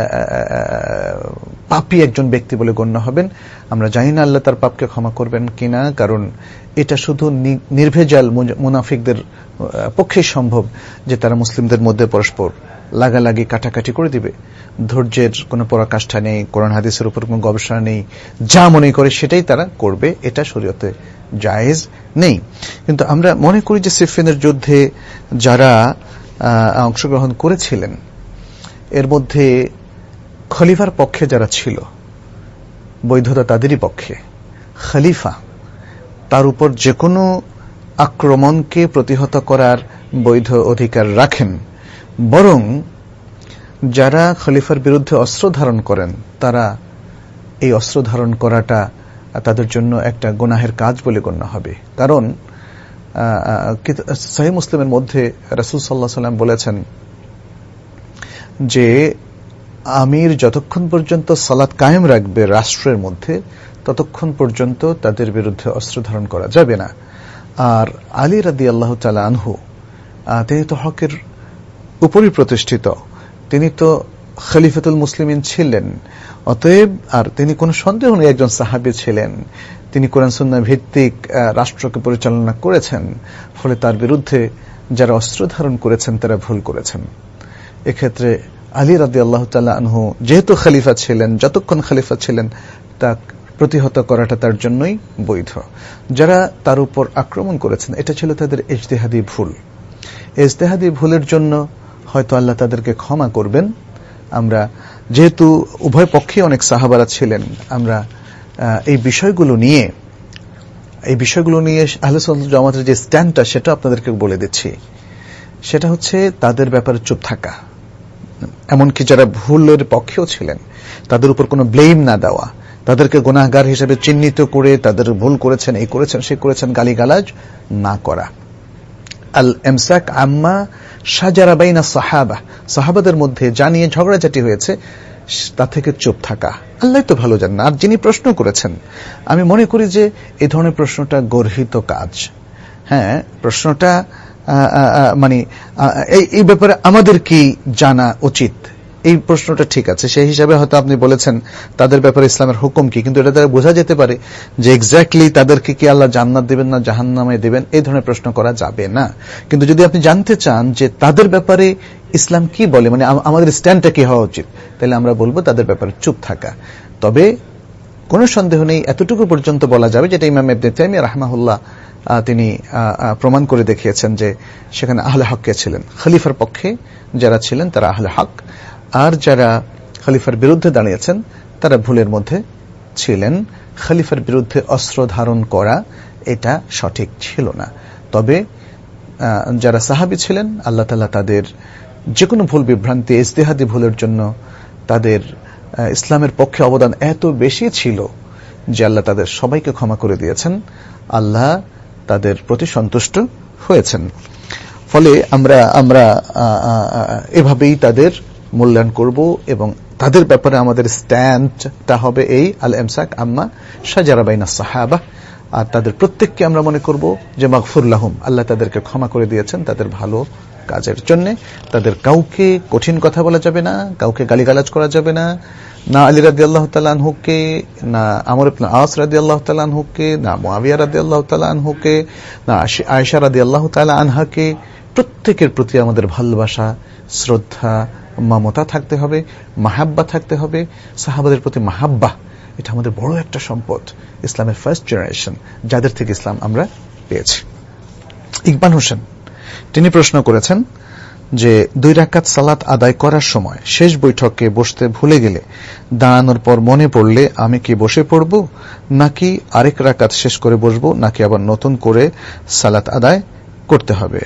পাপী একজন ব্যক্তি বলে গণ্য হবেন। আমরা জানি না আল্লাহ তার পাপকে ক্ষমা করবেন কিনা, কারণ এটা শুধু নির্ভেজাল মুনাফিকদের পক্ষেই সম্ভব যে তারা মুসলিমদের মধ্যে পরস্পর লাগালাগি কাটাকাটি করে দিবে। ধৈর্যের কোনো পরাকাষ্ঠা নেই, কোরআন হাদিসের উপর কোনো গবেষণা নেই, যা মনে করে সেটাই তারা করবে, এটা শরীয়তে জায়েজ নেই। কিন্তু আমরা মনে করি যে সিফিনের যুদ্ধে যারা অংশগ্রহণ করেছিলেন এর মধ্যে খলিফার পক্ষে যারা ছিল, বৈধতা তাদেরই পক্ষে। খলিফা তার উপর যে কোনো আক্রমণকে প্রতিহত করার বৈধ অধিকার রাখেন, বরং যারা খলিফার বিরুদ্ধে অস্ত্র ধারণ করেন তারা এই অস্ত্র ধারণ করাটা তাদের জন্য একটা গুনাহের কাজ বলে গণ্য হবে। কারণ সহিহ মুসলিমের মধ্যে রাসূল সাল্লাল্লাহু আলাইহি ওয়াসাল্লাম বলেছেন যে আমির যতক্ষণ পর্যন্ত সালাত কায়েম রাখবে রাষ্ট্রের মধ্যে, ততক্ষণ পর্যন্ত তাদের বিরুদ্ধে অস্ত্র ধারণ করা যাবে না। আর আলী রাদিয়াল্লাহু তাআলা আনহু তিনি তো হকের উপরই প্রতিষ্ঠিত, তিনি তো খলিফাতুল মুসলিমিন ছিলেন, অতএব আর তিনি কোনো সন্দেহ নেই একজন সাহাবী ছিলেন, তিনি কোরআন সুন্নাহ ভিত্তিক রাষ্ট্রকে পরিচালনা করেছেন, ফলে তার বিরুদ্ধে যারা অস্ত্র ধারণ করেছেন তারা ভুল করেছেন। এক্ষেত্রে আলী রাদিয়াল্লাহু তাআলা আনহু যেহেতু খলিফা ছিলেন, যতক্ষণ খলিফা ছিলেন তা প্রতিহত করাটা তার জন্যই বৈধ। যারা তার উপর আক্রমণ করেছেন এটা ছিল তাদের ইজতিহাদি ভুল। ইজতিহাদি ভুলের জন্য হয়তো আল্লাহ তাদেরকে ক্ষমা করবেন। আমরা যেহেতু উভয় পক্ষে অনেক সাহাবারা ছিলেন, আমরা এই বিষয়গুলো নিয়ে এই বিষয়গুলো নিয়ে আহলে সুন্নাত ওয়াল জামাতের যে স্ট্যান্ডটা সেটা আপনাদেরকে বলে দিচ্ছি। সেটা হচ্ছে তাদের ব্যাপারে চুপ থাকা, এমনকি যারা ভুলের পক্ষেও ছিলেন তাদের উপর কোনো ব্লেম না দেওয়া, তাদেরকে গুনাহগার হিসেবে চিহ্নিত করে তাদের ভুল করেছেন, এই করেছেন, সে করেছেন গালিগালাজ না করা। আল ইমসাক আম্মা শাজারা বাইনা সাহাবা, সাহাবাদের মধ্যে জানিয়ে ঝগড়াঝাটি হয়েছে তা থেকে চুপ থাকা। আল্লাহ তো ভালো জানেন। আর যিনি প্রশ্ন করেছেন, আমি মনে করি যে এই ধরনের প্রশ্নটা গর্হিত কাজ। হ্যাঁ, প্রশ্নটা মানে এই ব্যাপারে আমাদের কি জানা উচিত, এই প্রশ্নটা ঠিক আছে। সেই হিসাবে হয়তো আপনি বলেছেন তাদের ব্যাপারে ইসলামের হুকুম কি, কিন্তু এটা দ্বারা বোঝা যেতে পারে যে এক্স্যাক্টলি তাদেরকে কি আল্লাহ জান্নাত দেবেন না জাহান্নামে দেবেন, এই ধরনের প্রশ্ন করা যাবে না। কিন্তু যদি আপনি জানতে চান যে তাদের ব্যাপারে ইসলাম কি বলে, মানে আমাদের স্ট্যান্ডটা কি হওয়া উচিত, তাহলে আমরা বলবো তাদের ব্যাপারে চুপ থাকা। তবে কোনো সন্দেহ নেই এতটুকু পর্যন্ত বলা যাবে, যেটা ইমাম ইবনে তাইমিয়া রাহমাহুল্লাহ তিনি প্রমাণ করে দেখিয়েছেন যে সেখানে আহলে হককে ছিলেন, খলিফার পক্ষে যারা ছিলেন তারা আহলে হক, আর যারা খলিফার বিরুদ্ধে দাঁড়িয়েছেন তারা ভুলের মধ্যে ছিলেন। খলিফার বিরুদ্ধে অস্ত্র ধারণ করা এটা সঠিক ছিল না। তবে যারা সাহাবী ছিলেন, আল্লাহ তাআলা তাদের যে কোনো ভুল বিভ্রান্তি, ইজতিহাদি ভুলের জন্য তাদের ইসলামের পক্ষে অবদান এত বেশি ছিল যে আল্লাহ তাদের সবাইকে ক্ষমা করে দিয়েছেন, আল্লাহ তাদের প্রতি সন্তুষ্ট হয়েছেন। ফলে আমরা আমরা এভাবেই তাদের মূল্যায়ন করব এবং তাদের ব্যাপারে আমাদের স্ট্যান্ডটা হবে এই আল ইমসাক আম্মা শাজারা বাইনা সাহাবা। আর তাদের প্রত্যেককে আমরা মনে করব যে মাগফুর লাহুম, আল্লাহ তাদেরকে ক্ষমা করে দিয়েছেন তাদের ভালো কাজের জন্য। তাদের কাউকে কঠিন কথা বলা যাবে না, কাউকে গালিগালাজ করা যাবে না, না আলী রাদিয়াল্লাহু তাআলা আনহুকে, না আমর ইবনে আস রাদিয়াল্লাহু তাআলা আনহুকে, না মুআবিয়া রাদিয়াল্লাহু তাআলা আনহুকে, না আয়েশা রাদিয়াল্লাহু তাআলা আনহাকে। প্রত্যেকের প্রতি আমাদের ভালোবাসা, শ্রদ্ধা, মমতা থাকতে হবে, মাহাব্বা থাকতে হবে। সাহাবাদের প্রতি মাহাব্বা এটা আমাদের বড় একটা সম্পদ, ইসলামের ফার্স্ট জেনারেশন যাদের থেকে ইসলাম আমরা পেয়েছি। ইকবাল হোসেন তিনি প্রশ্ন করেছেন যে দুই রাকাত সালাত আদায় করার সময় শেষ বৈঠকে বসতে ভুলে গেলে দাঁড়ানোর পর মনে পড়লে আমি কি বসে পড়ব, নাকি আরেক রাকাত শেষ করে বসবো, নাকি আবার নতুন করে সালাত আদায় করতে হবে?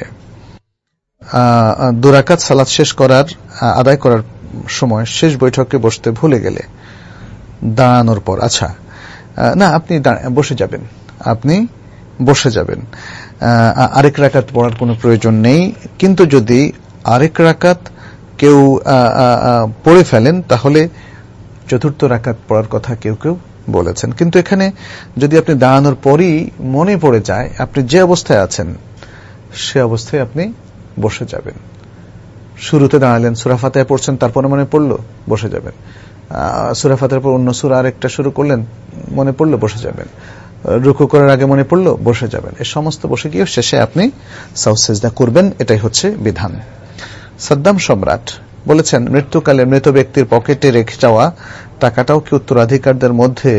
দু রাকাত সালাত শেষ করার আদায় করার সময় শেষ বৈঠকে বসতে ভুলে গেলে দাঁড়ানোর পর, আচ্ছা না, আপনি বসে যাবেন, আপনি বসে যাবেন, আরেক রাকাত পড়ার কোনো প্রয়োজন নেই। কিন্তু যদি আরেক রাকাত কেউ পড়ে ফেলেন তাহলে চতুর্থ রাকাত পড়ার কথা কেউ কেউ বলেছেন। কিন্তু এখানে যদি আপনি দাঁড়ানোর পরই মনে পড়ে যায় আপনি যে অবস্থায় আছেন সে অবস্থায় আপনি বসে যাবেন। শুরুতে দাঁড়ালেন, সূরা ফাতিহা পড়ছেন, তারপরে মনে পড়লো, বসে যাবেন। সূরা ফাতিহার পর অন্য সূরা আরেকটা শুরু করলেন, মনে পড়লো, বসে যাবেন। রুকু করার আগে মনে পড়লো, বসে যাবেন। এই সমস্ত বসে গিয়ে শেষে আপনি সাউথ সেজদা করবেন, এটাই হচ্ছে বিধান। সাদ্দাম সম্রাট বলেছেন, মৃত্যুকালে মৃত ব্যক্তির পকেটে রেখে যাওয়া টাকাটাও কি উত্তরাধিকারদের মধ্যে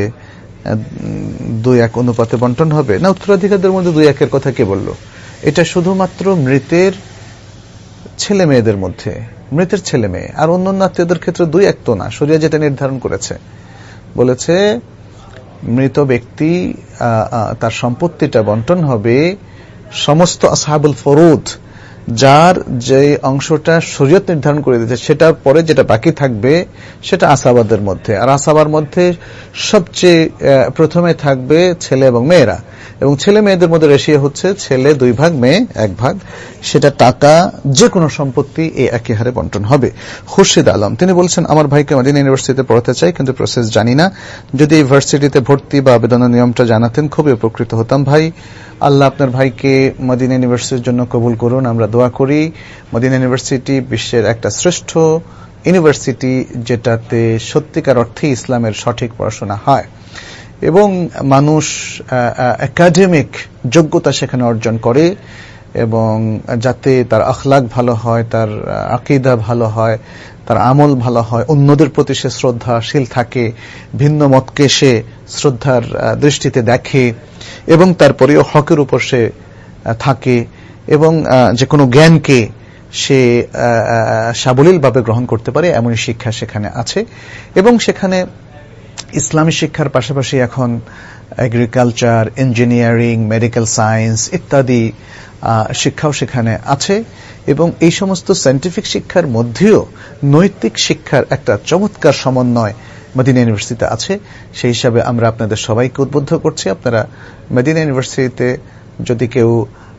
দুই এক অনুপাতে বন্টন হবে? না, উত্তরাধিকারদের মধ্যে দুই একের কথা কে বলল? এটা শুধুমাত্র মৃতের ছেলে মেয়েদের মধ্যে, মৃতের ছেলে মেয়ে, আর অন্যান্য আত্মীয়দের ক্ষেত্রে দুই এক তো না। শরিয়া যেটা নির্ধারণ করেছে, বলেছে মৃত ব্যক্তি তার সম্পত্তিটা বন্টন হবে সমস্ত আসহাবুল ফরুদ, যার যে অংশটা শরীয়ত নির্ধারণ করে দিয়েছে সেটার পরে যেটা বাকি থাকবে সেটা আসাবাদের মধ্যে। আর আসাবার মধ্যে সবচেয়ে প্রথমে থাকবে ছেলে এবং মেয়েরা, এবং ছেলে মেয়েদের মধ্যে রেশিও হচ্ছে ছেলে দুই ভাগ, মেয়ে এক ভাগ। সেটা টাকা, যে কোনো সম্পত্তি এই একই হারে বন্টন হবে। খুরশিদ আলম তিনি বলছেন, আমার ভাইকে মদিনা ইউনিভার্সিটিতে পড়াতে চাই, কিন্তু প্রসেস জানি না। যদি ইউনিভার্সিটিতে ভর্তি বা আবেদনের নিয়মটা জানাতেন খুবই উপকৃত হতাম। ভাই, আল্লাহ আপনার ভাইকে মদিনা ইউনিভার্সিটির জন্য কবুল করুন, আমরা দোয়া করি। মদিনা ইউনিভার্সিটি বিশ্বের একটা শ্রেষ্ঠ ইউনিভার্সিটি, যেটাতে সত্যিকার অর্থে ইসলামের সঠিক পড়াশোনা হয় এবং মানুষ একাডেমিক যোগ্যতা সেখানে অর্জন করে, এবং যাতে তার আখলাক ভালো হয়, তার আকীদা ভালো হয়, তার আমল ভালো হয়, অন্যদের প্রতি সে শ্রদ্ধাশীল থাকে, ভিন্ন মতকে সে শ্রদ্ধার দৃষ্টিতে দেখে, এবং তারপরেও হকের উপর সে থাকে, এবং যে কোনো জ্ঞানকে সে সাবলীলভাবে গ্রহণ করতে পারে, এমনই শিক্ষা সেখানে আছে। এবং সেখানে ইসলামী শিক্ষার পাশাপাশি এখন এগ্রিকালচার, ইঞ্জিনিয়ারিং, মেডিকেল সায়েন্স ইত্যাদি শিক্ষাও সেখানে আছে, এবং এই সমস্ত সায়েন্টিফিক শিক্ষার মধ্যেও নৈতিক শিক্ষার একটা চমৎকার সমন্বয় মদিনা ইউনিভার্সিটিতে আছে। সেই হিসাবে আমরা আপনাদের সবাইকে উদ্বুদ্ধ করছি, আপনারা মদিনা ইউনিভার্সিটিতে যদি কেউ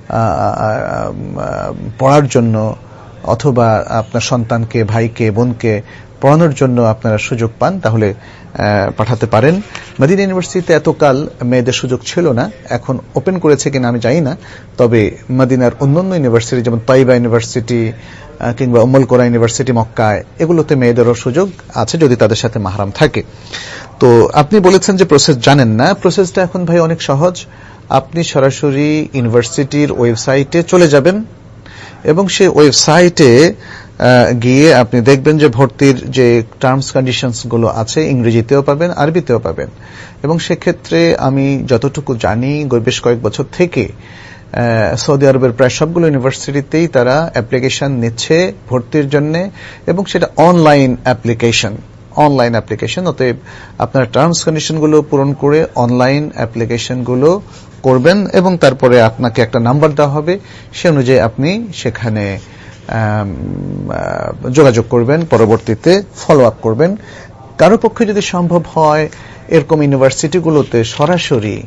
পড়ার জন্য অথবা আপনার সন্তানকে, ভাইকে, বোনকে পড়ানোর জন্য আপনারা সুযোগ পান, তাহলে পাঠাতে পারেন। মদিনা ইউনিভার্সিটিতে এতকাল মেয়েদের সুযোগ ছিল না, এখন ওপেন করেছে কিনা আমি জানি না, তবে মদিনার অন্যান্য ইউনিভার্সিটি যেমন তাইবা ইউনিভার্সিটি কিংবা উম্মুল কোরা ইউনিভার্সিটি মক্কায়, এগুলোতে মেয়েদেরও সুযোগ আছে যদি তাদের সাথে মাহরাম থাকে। তো আপনি বলেছেন যে প্রসেস জানেন না, প্রসেসটা এখন ভাই অনেক সহজ। আপনি সরাসরি ইউনিভার্সিটির ওয়েবসাইটে চলে যাবেন এবং সেই ওয়েবসাইটে গিয়ে আপনি দেখবেন যে ভর্তির যে টার্মস কন্ডিশনস গুলো আছে ইংরেজিতেও পাবেন, আরবিতেও পাবেন। এবং সেক্ষেত্রে আমি যতটুকু জানি বেশ কয়েক বছর থেকে সৌদি আরবের প্রায় সবগুলো ইউনিভার্সিটিতেই তারা অ্যাপ্লিকেশন নিচ্ছে ভর্তির জন্য, এবং সেটা অনলাইন অ্যাপ্লিকেশন অনলাইন অ্যাপ্লিকেশন অতএব আপনার টার্মস কন্ডিশনগুলো পূরণ করে অনলাইন অ্যাপ্লিকেশনগুলো করবেন এবং তারপরে আপনাকে একটা নাম্বার দেওয়া হবে, সে অনুযায়ী আপনি সেখানে যোগাযোগ করবেন, পরবর্তীতে ফলো আপ করবেন। কারো পক্ষে যদি সম্ভব হয় এরকম ইউনিভার্সিটিগুলোতে সরাসরি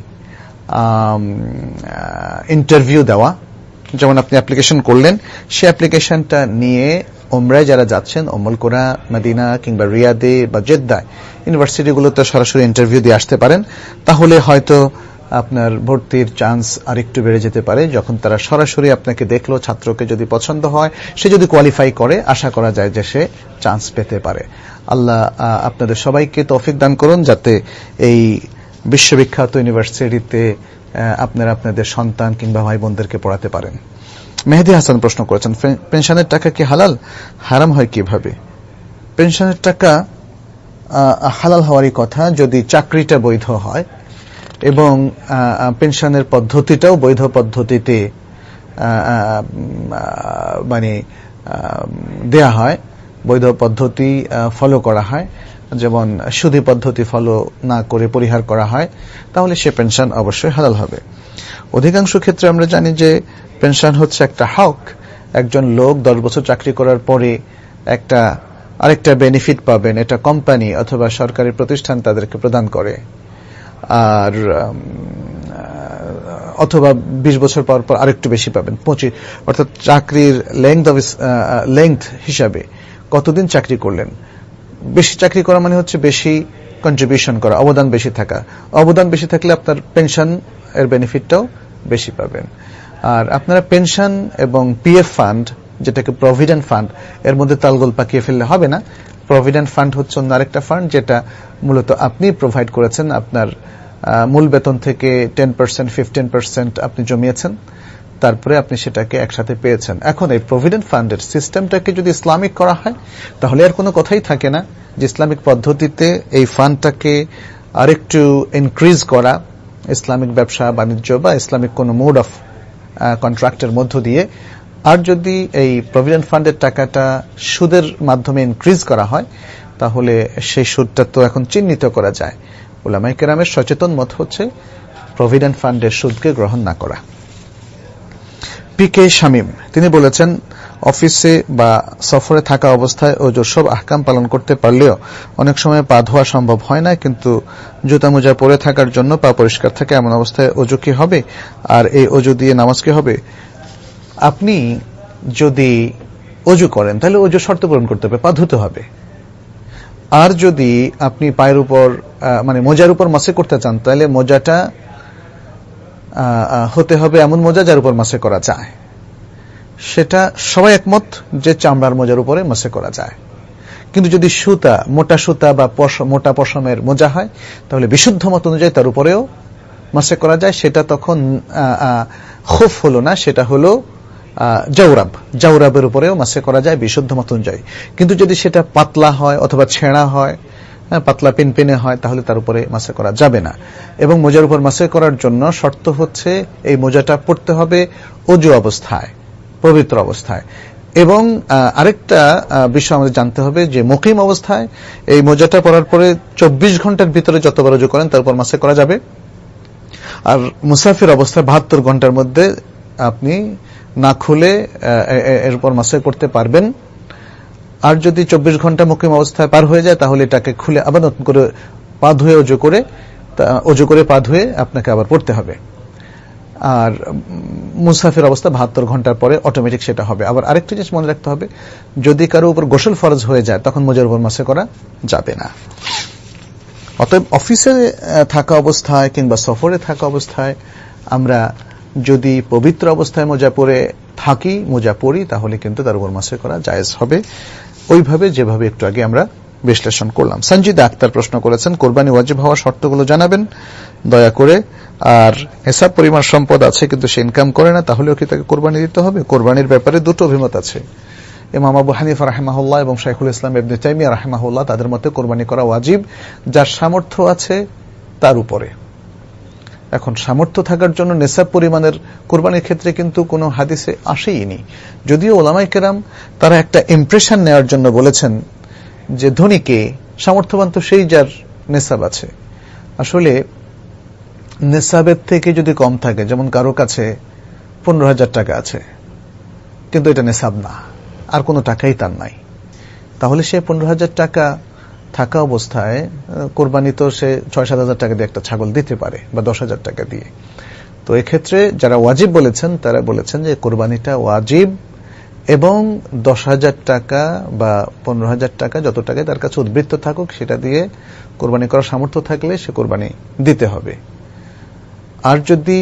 ইন্টারভিউ দেওয়া, যেমন আপনি অ্যাপ্লিকেশন করলেন, সে অ্যাপ্লিকেশনটা নিয়ে ওমরায় যারা যাচ্ছেন উম্মুল কোরা, মদিনা কিংবা রিয়াদে বা জেদ্দায় ইউনিভার্সিটিগুলোতে সরাসরি ইন্টারভিউ দিয়ে আসতে পারেন। তাহলে হয়তো আপনার ভর্তির চান্স আরেকটু বেড়ে যেতে পারে। যখন তারা সরাসরি আপনাকে দেখলো, ছাত্রকে যদি পছন্দ হয়, সে যদি কোয়ালিফাই করে, আশা করা যায় যে সে চান্স পেতে পারে। আল্লাহ আপনাদের সবাইকে তৌফিক দান করুন যাতে এই বিশ্ববিখ্যাত ইউনিভার্সিটিতে আপনারা আপনাদের সন্তান কিংবা ভাই বোনদেরকে পড়াতে পারেন। মেহেদি হাসান প্রশ্ন করেছেন, পেনশনের টাকা কি হালাল? হারাম হয় কিভাবে? পেনশনের টাকা হালাল হওয়ারই কথা যদি চাকরিটা বৈধ হয় এবং পেনশনের পদ্ধতিটাও বৈধ পদ্ধতিতে মানে দেয়া হয়, বৈধ পদ্ধতি ফলো করা হয়, যেমন সুদী পদ্ধতি ফলো না করে পরিহার করা হয়, তাহলে সে পেনশন অবশ্যই হালাল হবে। অধিকাংশ ক্ষেত্রে আমরা জানি যে পেনশন হচ্ছে একটা হক। একজন লোক দশ বছর চাকরি করার পরে একটা আরেকটা বেনিফিট পাবেন, এটা কোম্পানি অথবা সরকারি প্রতিষ্ঠান তাদেরকে প্রদান করে, আর অথবা বিশ বছর পর পর আরেকটু বেশি পাবেন, পঁচিশ, অর্থাৎ চাকরির লেংথ অফ লেংথ হিসাবে কতদিন চাকরি করলেন। বেশি চাকরি করা মানে হচ্ছে বেশি কন্ট্রিবিউশন করা, অবদান বেশি থাকা। অবদান বেশি থাকলে আপনার পেনশন এর বেনিফিটটাও বেশি পাবেন। আর আপনারা পেনশন এবং পিএফ ফান্ড, যেটাকে প্রভিডেন্ট ফান্ড, এর মধ্যে তালগোল পাকিয়ে ফেললে হবে না। প্রভিডেন্ট ফান্ড হচ্ছে অন্য আরেকটা ফান্ড যেটা মূলত আপনি প্রোভাইড করেছেন, আপনার মূল বেতন থেকে টেন পার্সেন্ট ফিফটিন পার্সেন্ট আপনি জমিয়েছেন, তারপরে আপনি সেটাকে একসাথে পেয়েছেন। এখন এই প্রভিডেন্ট ফান্ডের সিস্টেমটাকে যদি ইসলামিক করা হয় তাহলে আর কোনো কথাই থাকে না যে ইসলামিক পদ্ধতিতে এই ফান্ডটাকে আরেকটু ইনক্রিজ করা, ইসলামিক ব্যবসা বাণিজ্য বা ইসলামিক কোন মোড অফ কন্ট্রাক্টের মধ্য দিয়ে। আর যদি এই প্রভিডেন্ট ফান্ডের টাকাটা সুদের মাধ্যমে ইনক্রিজ করা হয় তাহলে সেই সুদটা তো এখন চিহ্নিত করা যায়। উলামায়ে কেরামের সচেতন মত হচ্ছে প্রভিডেন্ট ফান্ডের সুদকে গ্রহণ না করা। পি কে শামীম তিনি বলেছেন, অফিসে বা সফরে থাকা অবস্থায় ওযুর সব আহকাম পালন করতে পারলেও অনেক সময় পা ধোয়া সম্ভব হয় না, কিন্তু জুতা মোজা পরে থাকার জন্য পা পরিষ্কার থাকে, এমন অবস্থায় ওযু কি হবে? আর এই ওযু দিয়ে নামাজ কি হবে? আপনি যদি ওযু করেন তাহলে ওযু শর্ত পূরণ করতে হবে, পা ধুতে হবে। আর যদি আপনি পায়ের উপর মানে মোজার উপর মাসে করতে চান তাহলে মোজাটা হতে হবে এমন মোজা যার উপর মাসে করা যায়। সেটা সবাই একমত যে চামড়ার মোজার উপরে মাসে করা যায়। কিন্তু যদি সুতা, মোটা সুতা বা মোটা পশমের মোজা হয় তাহলে বিশুদ্ধ মত অনুযায়ী তার উপরেও মাসে করা যায়। সেটা তখন খুফ হলো না, সেটা হলো জাওরাব। জাওরাবের উপরেও মাসে করা যায় বিশুদ্ধ মত অনুযায়ী। কিন্তু যদি সেটা পাতলা হয় অথবা ছেঁড়া হয়, পাতলা পিনপিনে হয়, তাহলে তার উপরে মাসে করা যাবে না। এবং মোজার উপর মাসে করার জন্য শর্ত হচ্ছে এই মোজাটা পড়তে হবে ওযু অবস্থায়, পবিত্র অবস্থায়। এবং আরেকটা বিষয় আমাদের জানতে হবে যে মুকিম অবস্থায় এই মোজাটা পরার পরে চব্বিশ ঘন্টার ভিতরে যতবার ওযু করেন তার উপর মাসে করা যাবে। আর মুসাফির অবস্থায় বাহাত্তর ঘন্টার মধ্যে আপনি না খুলে এর উপর মাসে করতে পারবেন। আর যদি চব্বিশ ঘন্টা মুকিম অবস্থায় পার হয়ে যায় তাহলে এটাকে খুলে আবার নতুন করে পা ধুয়ে ওযু করে ওযু করে পা ধুয়ে আপনাকে আবার পড়তে হবে। আর মুসাফির অবস্থা বাহাত্তর ঘন্টার পরে অটোমেটিক সেটা হবে। আবার আরেকটা জিনিস মনে রাখতে হবে, যদি কারো উপর গোসল ফরজ হয়ে যায় তখন মোজার উপর মাসে করা যাবে না। অতএব অফিসে থাকা অবস্থায় কিংবা সফরে থাকা অবস্থায় আমরা যদি পবিত্র অবস্থায় মোজা পরে থাকি, মোজা পরি, তাহলে কিন্তু তার উপর মাসে করা জায়েজ হবে, ওইভাবে যেভাবে একটু আগে আমরা বিশ্লেষণ করলাম। সঞ্জিদা আক্তার প্রশ্ন করেছেন, কোরবানি ওয়াজিব হওয়ার শর্তগুলো জানাবেন দয়া করে। আর এসব পরিমাণ সম্পদ আছে কিন্তু সে ইনকাম করে না, তাহলেও কি তাকে কোরবানি দিতে হবে? কোরবানির ব্যাপারে দুটো অভিমত আছে। ইমাম আবু হানিফা রাহিমাহুল্লাহ এবং শাইখুল ইসলাম ইবনে তাইমিয়া রাহিমাহুল্লাহ তাদের মতে কোরবানি করা ওয়াজিব যার সামর্থ্য আছে তার উপরে। এখন সামর্থ্য থাকার জন্য নেসাব পরিমাণের কোরবানির ক্ষেত্রে কিন্তু কোনো হাদিসে আসেইনি, যদিও ওলামায়ে কেরাম তারা একটা ইমপ্রেশন নেওয়ার জন্য বলেছেন যে ধনীকে, সামর্থ্যবান তো সেই যার নেসাব আছে। আসলে নেসাবের থেকে যদি কম থাকে, যেমন কারো কাছে পনেরো হাজার টাকা আছে কিন্তু এটা নেসাব না, আর কোনো টাকাই তার নাই, তাহলে সে পনেরো হাজার টাকা থাকা অবস্থায় কোরবানি তো সে ছয় সাত হাজার টাকা দিয়ে একটা ছাগল দিতে পারে, বা দশ হাজার টাকা দিয়ে। তো এক্ষেত্রে যারা ওয়াজিব বলেছেন তারা বলেছেন যে কোরবানিটা ওয়াজিব, এবং দশ হাজার টাকা বা পনেরো হাজার টাকা যত টাকায় তার কাছে উদ্বৃত্ত থাকুক সেটা দিয়ে কোরবানি করার সামর্থ্য থাকলে সে কোরবানি দিতে হবে। আর যদি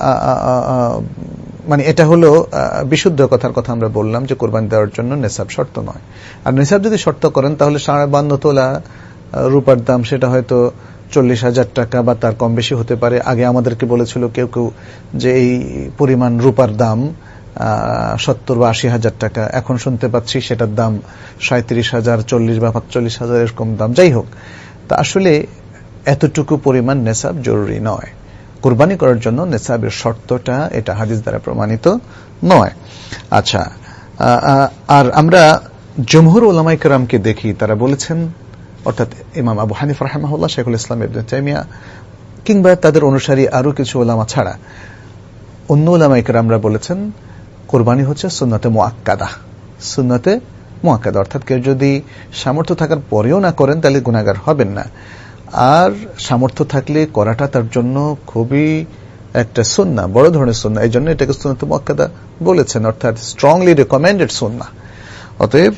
মানে এটা হলো বিশুদ্ধ কথার কথা আমরা বললাম যে কোরবানি দেওয়ার জন্য নেসাব শর্ত নয়। আর নেসাব যদি শর্ত করেন তাহলে সাড়ে বান্ন তোলা রূপার দাম সেটা হয়তো চল্লিশ হাজার টাকা বা তার কম বেশি হতে পারে। আগে আমাদেরকে বলেছিল কেউ কেউ যে এই পরিমাণ রূপার দাম সত্তর বা আশি হাজার টাকা, এখন শুনতে পাচ্ছি সেটার দাম সাঁত্রিশ হাজার, চল্লিশ বা পাঁচচল্লিশ হাজার এরকম দাম। যাই হোক, তা আসলে এতটুকু পরিমাণ নেসাব জরুরি নয়। কুরবানি করার জন্য নেসাবের শর্তটা এটা হাদিস দ্বারা প্রমাণিত নয়। আচ্ছা, আর আমরা জমহুর উলামায়ে কেরামকে দেখি, তারা বলেছেন, অর্থাৎ ইমাম আবু হানিফা রাহিমাহুল্লাহ, শাইখুল ইসলাম ইবনে তাইমিয়া কিংবা তাদের অনুসারী আরো কিছু উলামা ছাড়া অন্য উলামায়ে কেরামরা বলেছেন কোরবানি হচ্ছে সুন্নতে মুআক্কাদা। সুন্নতে মুআক্কাদা অর্থাৎ কেউ যদি সামর্থ্য থাকার পরেও না করেন তাহলে গুনাহগার হবেন না, আর সামর্থ্য থাকলে করাটা তার জন্য খুবই একটা সুন্নাহ, বড় ধরনের সুন্নাহ। এই জন্য এটাকে সুন্নতে মুআক্কাদা বলেছেন, অর্থাৎ স্ট্রংলি রেকমেন্ডেড সুন্নাহ। অতএব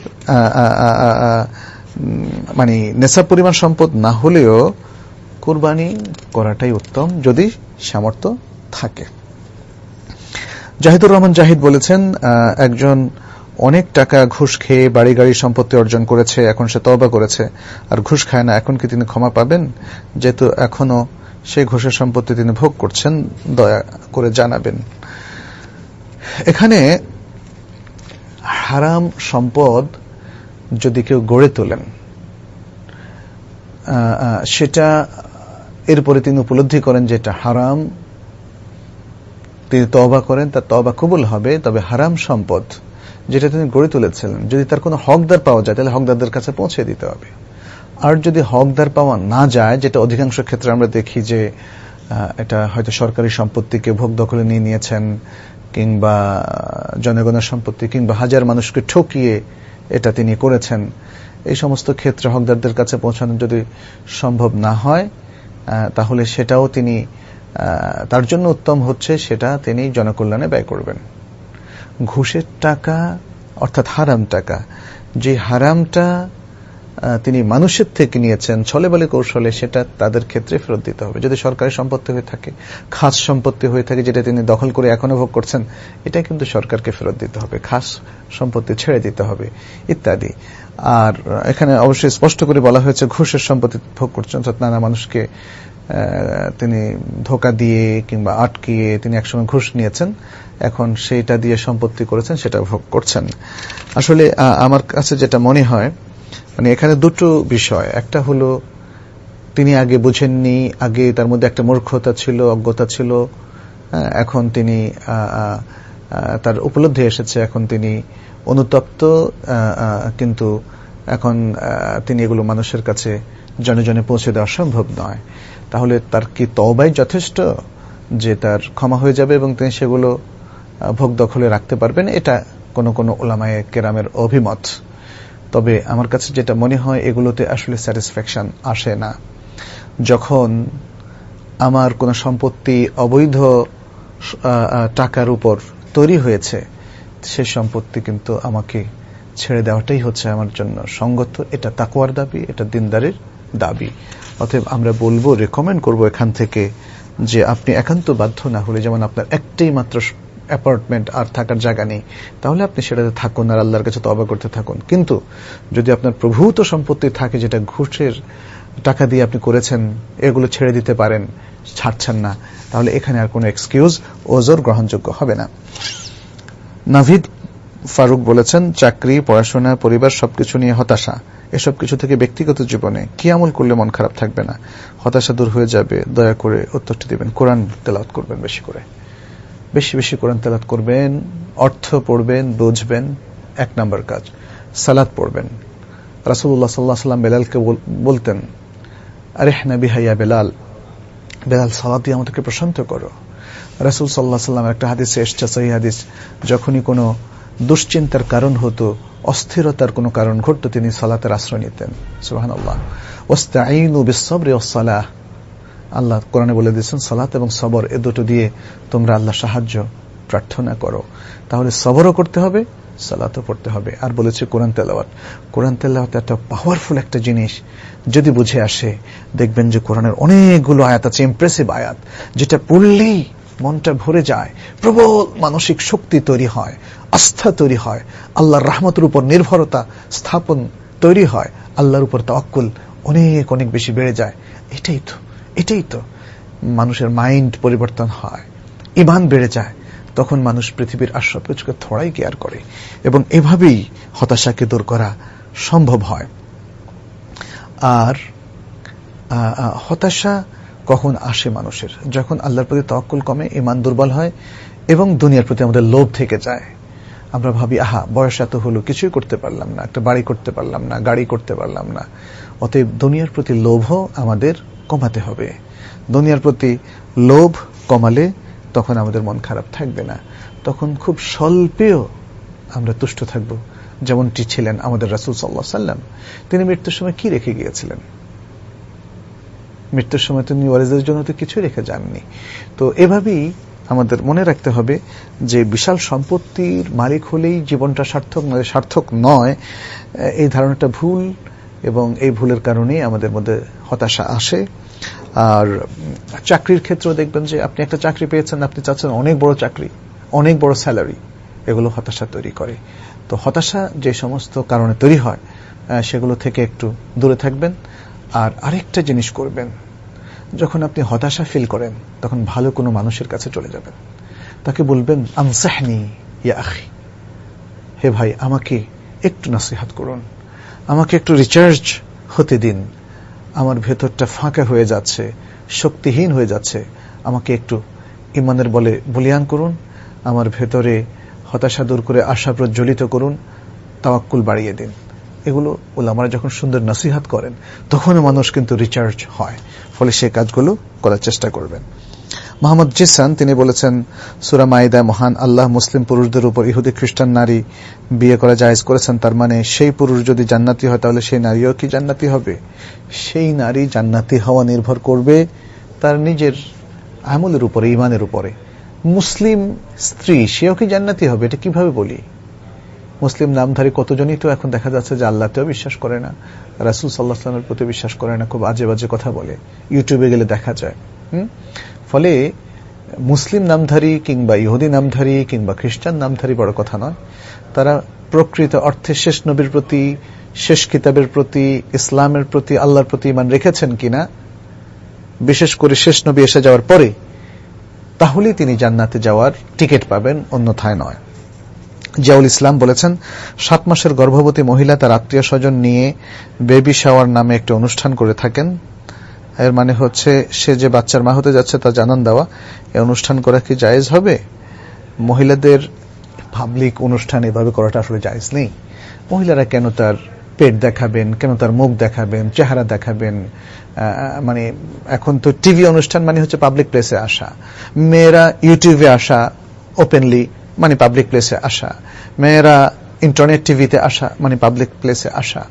মানে নেসাব পরিমাণ সম্পদ না হলেও কুরবানি করাটাই উত্তম যদি সামর্থ্য থাকে। জাহিদুর রহমান জাহিদ বলেছেন, একজন অনেক টাকা ঘুষ খেয়ে বাড়ি গাড়ি সম্পত্তি অর্জন করেছে, এখন সে তওবা করেছে আর ঘুষ খায় না, এখন কি তিনি ক্ষমা পাবেন? যেহেতু এখনো সেই ঘুষের সম্পত্তি তিনি ভোগ করছেন, দয়া করে জানাবেন। এখানে হারাম সম্পদ যদি কেউ গড়ে তোলেন, সেটা এরপরে তিনি উপলব্ধি করেন যে এটা হারাম, তিনি তওবা করেন, তার তওবা কবুল হবে। তবে হারাম সম্পদ যেটা তিনি গড়ে তুলেছিলেন, যদি তার কোনো হকদার পাওয়া যায় তাহলে হকদারদের কাছে পৌঁছে দিতে হবে। আর যদি হকদার পাওয়া না যায়, যেটা অধিকাংশ ক্ষেত্রে আমরা দেখি যে এটা হয়তো সরকারি সম্পত্তিকে ভোগ দখলে নিয়ে নিয়েছেন, কিংবা জনগণের সম্পত্তি, কিংবা হাজার মানুষকে ঠকিয়ে এটা তিনি করেছেন, এই সমস্ত ক্ষেত্রে হকদারদের কাছে পৌঁছানো যদি সম্ভব না হয়, তাহলে সেটাও তিনি, তার জন্য উত্তম হচ্ছে সেটা তিনি জনকল্যাণে ব্যয় করবেন। ঘুষের টাকা অর্থাৎ হারাম টাকা, যে হারামটা তিনি মানুষের থেকে নিয়েছেন ছলে বলে কৌশলে, সেটা তাদের ক্ষেত্রে ফেরত দিতে হবে। যদি সরকারি সম্পত্তি হয়ে থাকে, খাস সম্পত্তি হয়ে থাকে যেটা তিনি দখল করে এখনো ভোগ করছেন, এটা কিন্তু সরকারকে ফেরত দিতে হবে, খাস সম্পত্তি ছেড়ে দিতে হবে ইত্যাদি। আর এখানে অবশ্যই স্পষ্ট করে বলা হয়েছে ঘুষের সম্পত্তি ভোগ করছেন, অর্থাৎ নানা মানুষকে তিনি ধোঁকা দিয়ে কিংবা আটকিয়ে তিনি একসময় ঘুষ নিয়েছেন, এখন সেইটা দিয়ে সম্পত্তি করেছেন, সেটা ভোগ করছেন। আসলে আমার কাছে যেটা মনে হয়, মানে এখানে দুটো বিষয়, একটা হলো তিনি আগে বুঝেননি, আগে তার মধ্যে একটা মূর্খতা ছিল, অজ্ঞতা ছিল, এখন তিনি তার উপলব্ধি এসেছে, এখন তিনি অনুতপ্ত, কিন্তু এখন তিনি এগুলো মানুষের কাছে জনে জনে পৌঁছে দেওয়া সম্ভব নয়। তাহলে তার কি তওবাই যথেষ্ট যে তার ক্ষমা হয়ে যাবে এবং তিনি সেগুলো ভোগ দখলে রাখতে পারবেন? এটা কোন কোন উলামায়ে কেরামের অভিমত। তবে আমার কাছে যেটা মনে হয়, এগুলোতে আসলে স্যাটিসফ্যাকশন আসে না। যখন আমার কোন সম্পত্তি অবৈধ টাকার উপর তৈরি হয়েছে, সে সম্পত্তি কিন্তু আমাকে ছেড়ে দেওয়াটাই হচ্ছে আমার জন্য সঙ্গত। এটা তাকওয়ার দাবি, এটা দিনদারের দাবি। অতএব আমরা বলবো, রেকমেন্ড করব এখান থেকে যে আপনি একান্ত বাধ্য না হলে, যেমন আপনার একটাই মাত্র অ্যাপার্টমেন্ট আর থাকার জায়গা নেই, তাহলে আপনি সেটাতে থাকুন আর আল্লাহর কাছে তওবা করতে থাকুন। কিন্তু যদি আপনার প্রভূত সম্পত্তি থাকে, যেটা ঘুষের টাকা দিয়ে আপনি করেছেন, এগুলো ছেড়ে দিতে পারেন, ছাড়ছেন না, তাহলে এখানে আর কোনো এক্সকিউজ, ওজর গ্রহণযোগ্য হবে না। নাভিদ ফারুক বলেছেন, চাকরি, পড়াশোনা, পরিবার সবকিছু নিয়ে হতাশা। এসব কিছু থেকে ব্যক্তিগত জীবনে কি আমল করলে মন খারাপ থাকবে না, হতাশা দূর হয়ে যাবে? দয়া করে উত্তরটি দিবেন। কোরআন তেলাওয়াত করবেন, বেশি করে বেশি বেশি কোরআন তেলাওয়াত করবেন, অর্থ পড়বেন, বুঝবেন, এক নাম্বার কাজ। সালাত পড়বেন। রাসূলুল্লাহ সাল্লাল্লাহু আলাইহি ওয়াসাল্লাম বেলালকে বলতেন, আরিহনা বিহা ইয়া বেলাল, বেলাল সালাত দিয়ে আমাদেরকে প্রশান্ত করো। রাসূল সাল্লাল্লাহু আলাইহি ওয়াসাল্লাম একটা হাদিসে এসেছে, সহিহ হাদিস, যখনই কোনো দুশ্চিন্তার কারণ হতো, অস্থিরতার কোনো কারণ ঘটতো, তিনি সালাতের আশ্রয় নিতেন। সুবহানাল্লাহ। ওয়াস্তাঈনু বিস-সাবরি ওয়াস-সালাহ, আল্লাহ কোরআনে বলে দিয়েছেন সালাত এবং সবর, এ দুটো দিয়ে তোমরা আল্লাহ সাহায্য প্রার্থনা করো। তাহলে সবরও করতে হবে, সালাতও পড়তে হবে। আর বলেছে কোরআন তেলাওয়াত। কোরআন তেলাওয়াত একটা পাওয়ারফুল একটা জিনিস, যদি বুঝে আসে দেখবেন যে কোরআনের অনেকগুলো আয়াত আছে, ইমপ্রেসিভ আয়াত, যেটা পড়লেই মনটা ভরে যায়, প্রবল মানসিক শক্তি তৈরি হয়, আস্থা তৈরি হয়, আল্লাহর রহমতের উপর নির্ভরতা স্থাপন তৈরি হয়, আল্লাহর উপর তাওয়াক্কুল অনেক অনেক বেশি বেড়ে যায়। এটাই তো এটাই তো মানুষের মাইন্ড পরিবর্তন হয়, ঈমান বেড়ে যায়, তখন মানুষ পৃথিবীর আর সব কিছুকে থোড়াই কেয়ার করে, এবং এভাবেই হতাশাকে দূর করা সম্ভব হয়। আর হতাশা কখন আসে মানুষের? যখন আল্লাহর প্রতি তাওয়াক্কুল কমে, ঈমান দুর্বল হয়, এবং দুনিয়ার প্রতি আমাদের লোভ থেকে যায়। আমরা ভাবি, আহা বয়স এত হলো, কিছুই করতে পারলাম না, একটা বাড়ি করতে পারলাম না, গাড়ি করতে পারলাম না। অতএব দুনিয়ার প্রতি লোভও আমাদের কমাতে হবে। দুনিয়ার প্রতি লোভ কমালে তখন আমাদের মন খারাপ থাকবে না, তখন খুব স্বল্পেও আমরা তুষ্ট থাকব। যেমনটি ছিলেন আমাদের রাসূল সাল্লাল্লাহু আলাইহি ওয়াসাল্লাম। তিনি মৃত্যুর সময় কি রেখে গিয়েছিলেন? মৃত্যুর সময় তিনি ওয়ারিসদের জন্য তো কিছু রেখে যাননি। তো এভাবেই আমাদের মনে রাখতে হবে যে বিশাল সম্পত্তির মালিক হলেই জীবনটা সার্থক নয়, সার্থক নয়, এই ধারণাটা ভুল, এবং এই ভুলের কারণেই আমাদের মধ্যে হতাশা আসে। আর চাকরির ক্ষেত্রেও দেখবেন যে আপনি একটা চাকরি পেয়েছেন, আপনি চাচ্ছেন অনেক বড় চাকরি, অনেক বড় স্যালারি, এগুলো হতাশা তৈরি করে। তো হতাশা যে সমস্ত কারণে তৈরি হয়, সেগুলো থেকে একটু দূরে থাকবেন। আর আরেকটা জিনিস করবেন, যখন আপনি হতাশা ফিল করেন, তখন ভালো কোনো মানুষের কাছে চলে যাবেন, তাকে বলবেন, আনসাহনি ইয়া আখি, হে ভাই আমাকে একটু নসিহত করুন, আমাকে একটু রিচার্জ হতে দিন, আমার ভেতরটা ফাঁকা হয়ে যাচ্ছে, শক্তিহীন হয়ে যাচ্ছে, আমাকে একটু ঈমানের বলে বলিয়ান করুন, আমার ভেতরে হতাশা দূর করে আশা প্রজ্বলিত করুন, তাওয়াক্কুল বাড়িয়ে দিন। এগুলো উলামারা যখন সুন্দর নসিহত করেন, তখন মানুষ কিন্তু রিচার্জ হয়। ফলে সে কাজগুলো করার চেষ্টা করবেন। মোহাম্মদ জিসান তিনি বলেছেন, সূরা মাইদা, মহান আল্লাহ মুসলিম পুরুষদের উপর ইহুদি খ্রিস্টান নারী বিয়ে করা জায়েজ করেছেন, তার মানে সেই পুরুষ যদি জান্নাতি হয় তাহলে সেই নারীও কি জান্নাতি হবে? সেই নারী জান্নাতি হওয়া নির্ভর করবে তার নিজের আমলের উপরে, ঈমানের উপরে। মুসলিম স্ত্রী সেও কি জান্নাতি হবে? এটা কিভাবে বলি? মুসলিম নামধারী কতজনই তো এখন দেখা যাচ্ছে যে আল্লাহতেও বিশ্বাস করে না, রাসূল সাল্লাল্লাহু আলাইহি ওয়াসাল্লামের প্রতি বিশ্বাস করে না, খুব আজে বাজে কথা বলে, ইউটিউবে গেলে দেখা যায়। হুম ফলে মুসলিম নামধারী কিংবা ইহুদি নামধারী কিংবা খ্রিস্টান নামধারী বড় কথা নয়, তারা প্রকৃত অর্থে শেষ নবীর প্রতি, শেষ কিতাবের প্রতি, ইসলামের প্রতি, আল্লাহর প্রতি ঈমান রেখেছেন কিনা, বিশেষ করে শেষ নবী এসে যাওয়ার পরে, তাহলেই তিনি জান্নাতে যাওয়ার টিকিট পাবেন, অন্যথায় নয়। জিয়াউল ইসলাম বলেছেন, সাত মাসের গর্ভবতী মহিলা তার আত্মীয় স্বজন নিয়ে বেবি শাওয়ার নামে একটা অনুষ্ঠান করে থাকেন। এর মানে হচ্ছে সে যে বাচ্চার মা হতে যাচ্ছে তা জানান দেওয়া। এই অনুষ্ঠান করা কি জায়েজ হবে? মহিলাদের পাবলিক অনুষ্ঠান এভাবে করাটা আসলে জায়েজ নেই। মহিলারা কেন তার পেট দেখাবেন, কেন তার মুখ দেখাবেন, চেহারা দেখাবেন? মানে এখন তো টিভি অনুষ্ঠান মানে হচ্ছে পাবলিক প্লেসে আসা, মেয়েরা ইউটিউবে আসা ওপেনলি মানে পাবলিক প্লেসে আসা, মেয়েরা ইন্টারনেট টিভিতে আসা মানে পাবলিক প্লেসে আসা।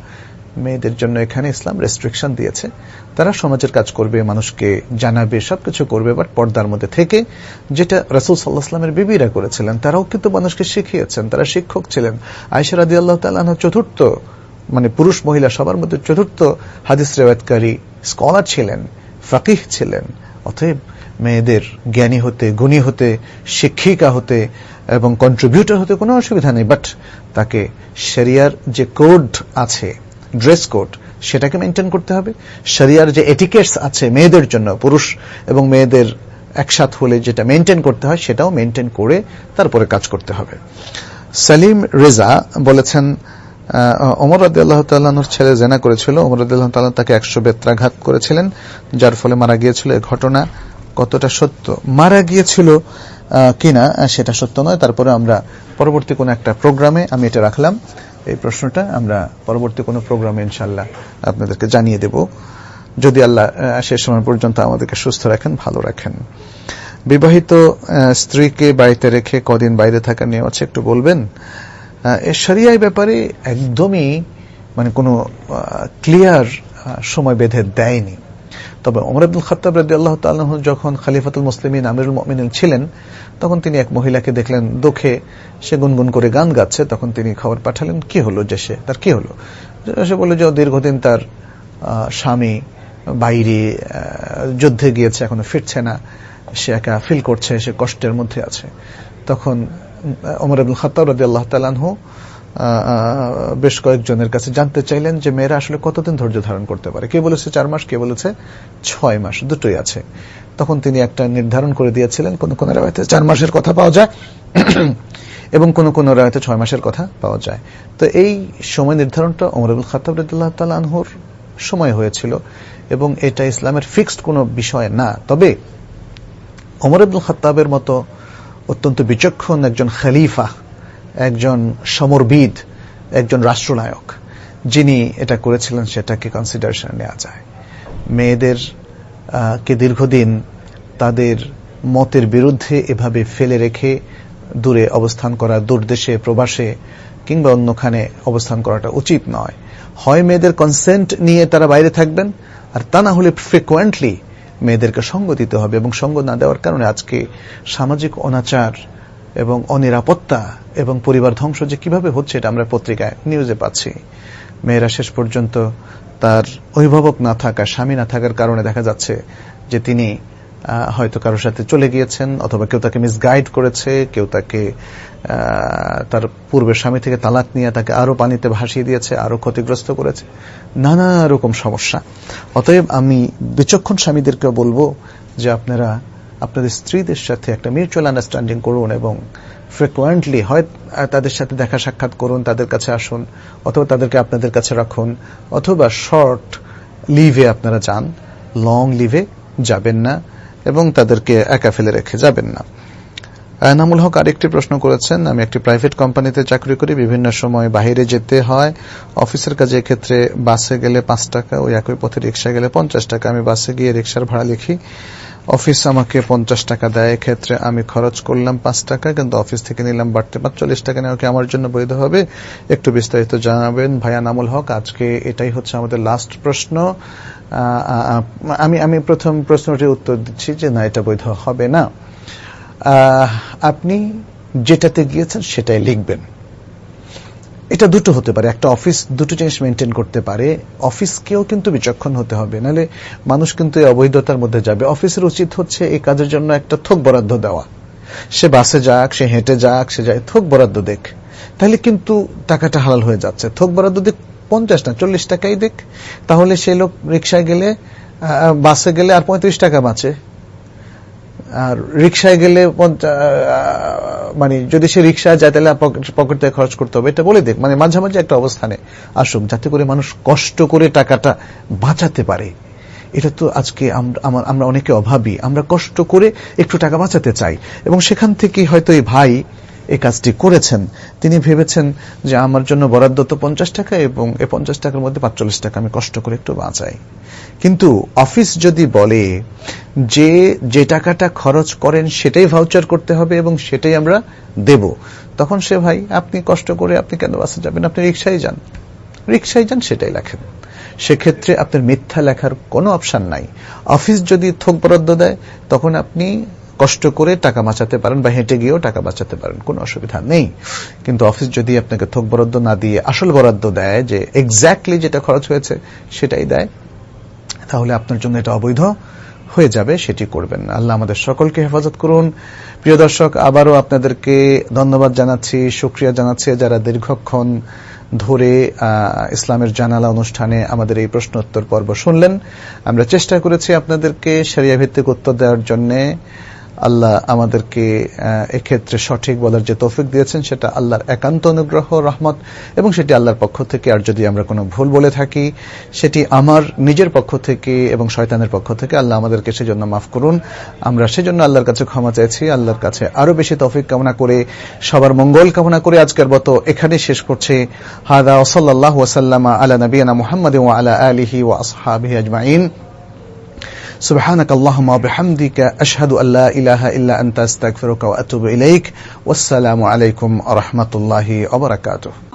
মেয়েদের জন্য এখানে ইসলাম রেস্ট্রিকশন দিয়েছে। তারা সমাজের কাজ করবে, মানুষকে জানাবে, সবকিছু করবে, বাট পর্দার মধ্যে থেকে, যেটা রাসূল সাল্লাল্লাহু আলাইহি ওয়াসাল্লামের বিবিরা করেছিলেন। তারাও কিন্তু মানুষকে শিখিয়েছেন, তারা শিক্ষক ছিলেন। আয়েশা রাদিয়াল্লাহু তাআলা আনহা চতুর্থ, মানে পুরুষ মহিলা সবার মধ্যে চতুর্থ হাদিস রিওয়ায়াতকারী স্কলার ছিলেন, ফাকিহ ছিলেন। অতএব মেয়েদের জ্ঞানী হতে, গুণী হতে, শিক্ষিকা হতে এবং কন্ট্রিবিউটর হতে কোনো অসুবিধা নেই, বাট তাকে শরিয়ার যে কোড আছে, ড্রেস কোড, সেটাকে মেনটেন করতে হবে। শরিয়ার যে এটিকেটস আছে মেয়েদের জন্য, পুরুষ এবং মেয়েদের একসাথ হলে যেটা মেনটেন করতে হয়, সেটাও মেনটেন করে তারপরে কাজ করতে হবে। সালিম রেজা বলেছেন, ওমর রাদিয়াল্লাহু তাআলা আনহুর ছেলে জেনা করেছিল, ওমর রাদিয়াল্লাহু তাআলা তাকে একশো বেত্রাঘাত করেছিলেন, যার ফলে মারা গিয়েছিল। এই ঘটনা কতটা সত্য? মারা গিয়েছিল কিনা সেটা সত্য নয়, তারপরে আমরা পরবর্তী কোন একটা প্রোগ্রামে আমি এটা রাখলাম, এই প্রশ্নটা আমরা পরবর্তী কোনো প্রোগ্রামে ইনশাআল্লাহ আপনাদেরকে জানিয়ে দেব, যদি আল্লাহ শেষ সময় পর্যন্ত আমাদেরকে সুস্থ রাখেন, ভালো রাখেন। বিবাহিত স্ত্রীকে বাড়িতে রেখে কদিন বাইরে থাকার নিয়ম আছে, একটু বলবেন? এই শরিয়ার ব্যাপারে একদমই মানে কোনো ক্লিয়ার সময় বেঁধে দেয়নি। তবে ওমর ইবনুল খাত্তাব রাদিয়াল্লাহু তাআলা আনহু যখন খলিফাতুল মুসলিমিন আমিরুল মুমিনিন ছিলেন, তখন তিনি এক মহিলাকে দেখলেন দুঃখে সে গুনগুন করে গান গাচ্ছে। তখন তিনি খবর পাঠালেন, কি হলো যে সে, তার কি হলো? সে বলল যে দীর্ঘদিন তার স্বামী বাইরে যুদ্ধে গিয়েছে, এখনো ফিরছে না, সে একা ফিল করছে, সে কষ্টের মধ্যে আছে। তখন ওমর ইবনুল খাত্তাব রাদিয়াল্লাহু তাআলা আনহু বেশ কয়েকজনের কাছে জানতে চাইলেন যে মেয়েরা আসলে কতদিন ধৈর্য ধারণ করতে পারে। কে বলেছে চার মাস, কে বলেছে ছয় মাস, দুটোই আছে। তখন তিনি একটা নির্ধারণ করে দিয়েছিলেন, কোন কোন রাওয়ায়াতে চার মাসের কথা পাওয়া যায় এবং কোন কোন রাওয়ায়াতে ছয় মাসের কথা পাওয়া যায়। তো এই সময় নির্ধারণটা ওমর ইবনুল খাত্তাব রাদিয়াল্লাহু তাআলা আনহুর সময় হয়েছিল এবং এটা ইসলামের ফিক্সড কোনো বিষয় না। তবে ওমর ইবনুল খাত্তাবের মতো অত্যন্ত বিচক্ষণ একজন খলিফা, একজন সমরবিদ, একজন রাষ্ট্রনায়ক যিনি এটা করেছিলেন, সেটাকে কনসিডারেশন নেওয়া যায়। মেয়েদের কে দীর্ঘদিন তাদের মতের বিরুদ্ধে এভাবে ফেলে রেখে দূরে অবস্থান করা, দূরদেশে, প্রবাসে কিংবা অন্যখানে অবস্থান করাটা উচিত নয়। হয় মেয়েদের কনসেন্ট নিয়ে তারা বাইরে থাকবেন, আর তা না হলে ফ্রিকোয়েন্টলি মেয়েদেরকে সঙ্গ দিতে হবে। এবং সঙ্গ না দেওয়ার কারণে আজকে সামাজিক অনাচার এবং অনিরাপত্তা এবং পরিবার ধ্বংস যে কিভাবে হচ্ছে, এটা আমরা পত্রিকায় নিউজে পাচ্ছি। মেয়েরা শেষ পর্যন্ত তার অভিভাবক না থাকা, স্বামী না থাকার কারণে দেখা যাচ্ছে যে তিনি হয়তো কারোর সাথে চলে গিয়েছেন, অথবা কেউ তাকে মিসগাইড করেছে, কেউ তাকে তার পূর্বের স্বামী থেকে তালাক নিয়ে তাকে আরো পানিতে ভাসিয়ে দিয়েছে, আরো ক্ষতিগ্রস্ত করেছে, নানা রকম সমস্যা। অতএব আমি বিচক্ষণ স্বামীদেরকে বলবো যে আপনারা আপনাদের স্ত্রীদের সাথে একটা মিউচুয়াল আন্ডারস্ট্যান্ডিং করুন এবং ফ্রিকোয়েন্টলি হয় তাদের সাথে দেখা সাক্ষাৎ করুন, তাদের কাছে আসুন, অথবা তাদেরকে আপনাদের কাছে রাখুন, অথবা শর্ট লিভে আপনারা যান, লং লিভে যাবেন না এবং তাদেরকে একা ফেলে রেখে যাবেন না। এনামুল হক আরেকটি প্রশ্ন করেছেন, আমি একটি প্রাইভেট কোম্পানিতে চাকরি করি, বিভিন্ন সময় বাইরে যেতে হয় অফিসের কাজে, ক্ষেত্রে বাসে গেলে পাঁচ টাকা, ওই একই পথে রিক্সা গেলে পঞ্চাশ টাকা। আমি বাসে গিয়ে রিক্সার ভাড়া লিখি, অফিস আমাকে পঞ্চাশ টাকা দেয়, ক্ষেত্রে আমি খরচ করলাম পাঁচ টাকা, কিন্তু অফিস থেকে নিলাম বাড়তে পাঁচচল্লিশ টাকা। নেওয়া কি আমার জন্য বৈধ হবে? একটু বিস্তারিত জানাবেন ভাইয়া নামুল হক। আজকে এটাই হচ্ছে আমাদের লাস্ট প্রশ্ন। আমি আমি প্রথম প্রশ্নটির উত্তর দিচ্ছি যে না, এটা বৈধ হবে না। আপনি যেটাতে গিয়েছেন সেটাই লিখবেন। এটা দুটো হতে পারে, একটা অফিস দুটো জিনিস মেনটেন করতে পারে। অফিসকেও কিন্তু বিচক্ষণ হতে হবে, নাহলে মানুষ কিন্তু এই অবৈধতার মধ্যে যাবে। অফিসের উচিত হচ্ছে এই কাজের জন্য একটা থোক বরাদ্দ দেওয়া। সে বাসে যাক, সে হেঁটে যাক, সে যায়, থোক বরাদ্দ দেখ, তাহলে কিন্তু টাকাটা হালাল হয়ে যাচ্ছে। থোক বরাদ্দ দেখ পঞ্চাশ না চল্লিশ টাকাই দেখ, তাহলে সেই লোক রিক্সায় গেলে, বাসে গেলে আর পঁয়ত্রিশ টাকা বাঁচে, আর রিক্সায় গেলে মানে যদি সে রিক্সায় যায় তাহলে পকেট থেকে খরচ করতে হবে। এটা বলে দেখ, মানে মাঝামাঝি একটা অবস্থানে আসুক, যাতে করে মানুষ কষ্ট করে টাকাটা বাঁচাতে পারে। এটা তো আজকে আমরা অনেকে অভাবী, আমরা কষ্ট করে একটু টাকা বাঁচাতে চাই, এবং সেখান থেকে হয়তো এই ভাই এই কাজটি করেছেন। তিনি ভেবেছেন যে আমার জন্য বরাদ্দ তো পঞ্চাশ টাকা, এবং এই পঞ্চাশ টাকার মধ্যে পাঁচচল্লিশ টাকা আমি কষ্ট করে একটু বাঁচাই। কিন্তু অফিস যদি বলে যে যে টাকাটা খরচ করেন সেটাই ভাউচার করতে হবে এবং সেটাই আমরা দেব, তখন সে ভাই আপনি কষ্ট করে আপনি কেন বাসে যাবেন, আপনি রিক্সায় যান, রিকশায় যান সেটাই লেখেন। সেক্ষেত্রে আপনার মিথ্যা লেখার কোনো অপশন নাই। অফিস যদি থোক বরাদ্দ দেয় তখন আপনি কষ্ট করে টাকা বাঁচাতে পারেন বা হেঁটে গিয়েও টাকা বাঁচাতে পারেন, কোনো অসুবিধা নেই। কিন্তু অফিস যদি আপনাকে থোক বরাদ্দ না দিয়ে আসল বরাদ্দ দেয়, যে এক্স্যাক্টলি যেটা খরচ হয়েছে সেটাই দেয়, তাহলে আপনার জন্য এটা অবৈধ হয়ে যাবে, সেটি করবেন না। আল্লাহ আমাদের সকলকে হেফাজত করুন। প্রিয় দর্শক, আবারও আপনাদেরকে ধন্যবাদ জানাচ্ছি, শুকরিয়া জানাচ্ছি যারা দীর্ঘক্ষণ ধরে ইসলামের জানালা অনুষ্ঠানে আমাদের এই প্রশ্ন উত্তর পর্ব শুনলেন। আমরা চেষ্টা করেছি আপনাদেরকে শরিয়া ভিত্তিক উত্তর দেওয়ার জন্য। আল্লাহ আমাদেরকে এক্ষেত্রে সঠিক বলার যে তৌফিক দিয়েছেন সেটা আল্লাহর একান্ত অনুগ্রহ, রহমত, এবং সেটি আল্লাহর পক্ষ থেকে। আর যদি আমরা কোনো ভুল বলে থাকি সেটি আমার নিজের পক্ষ থেকে এবং শয়তানের পক্ষ থেকে। আল্লাহ আমাদেরকে সেজন্য মাফ করুন। আমরা সেজন্য আল্লাহর কাছে ক্ষমা চাইছি। আল্লাহর কাছে আরো বেশি তৌফিক কামনা করে, সবার মঙ্গল কামনা করে আজকের মতো এখানে শেষ করছে। হাদা ওয়া সাল্লাল্লাহু ওয়া সাল্লামা আলা নবিয়িনা মুহাম্মাদিন ওয়া আলা আলিহি ওয়া আসহাবিহি আজমাইন। سبحانك اللهم وبحمدك أشهد أن لا إله إلا أنت أستغفرك وأتوب إليك والسلام عليكم ورحمة الله وبركاته.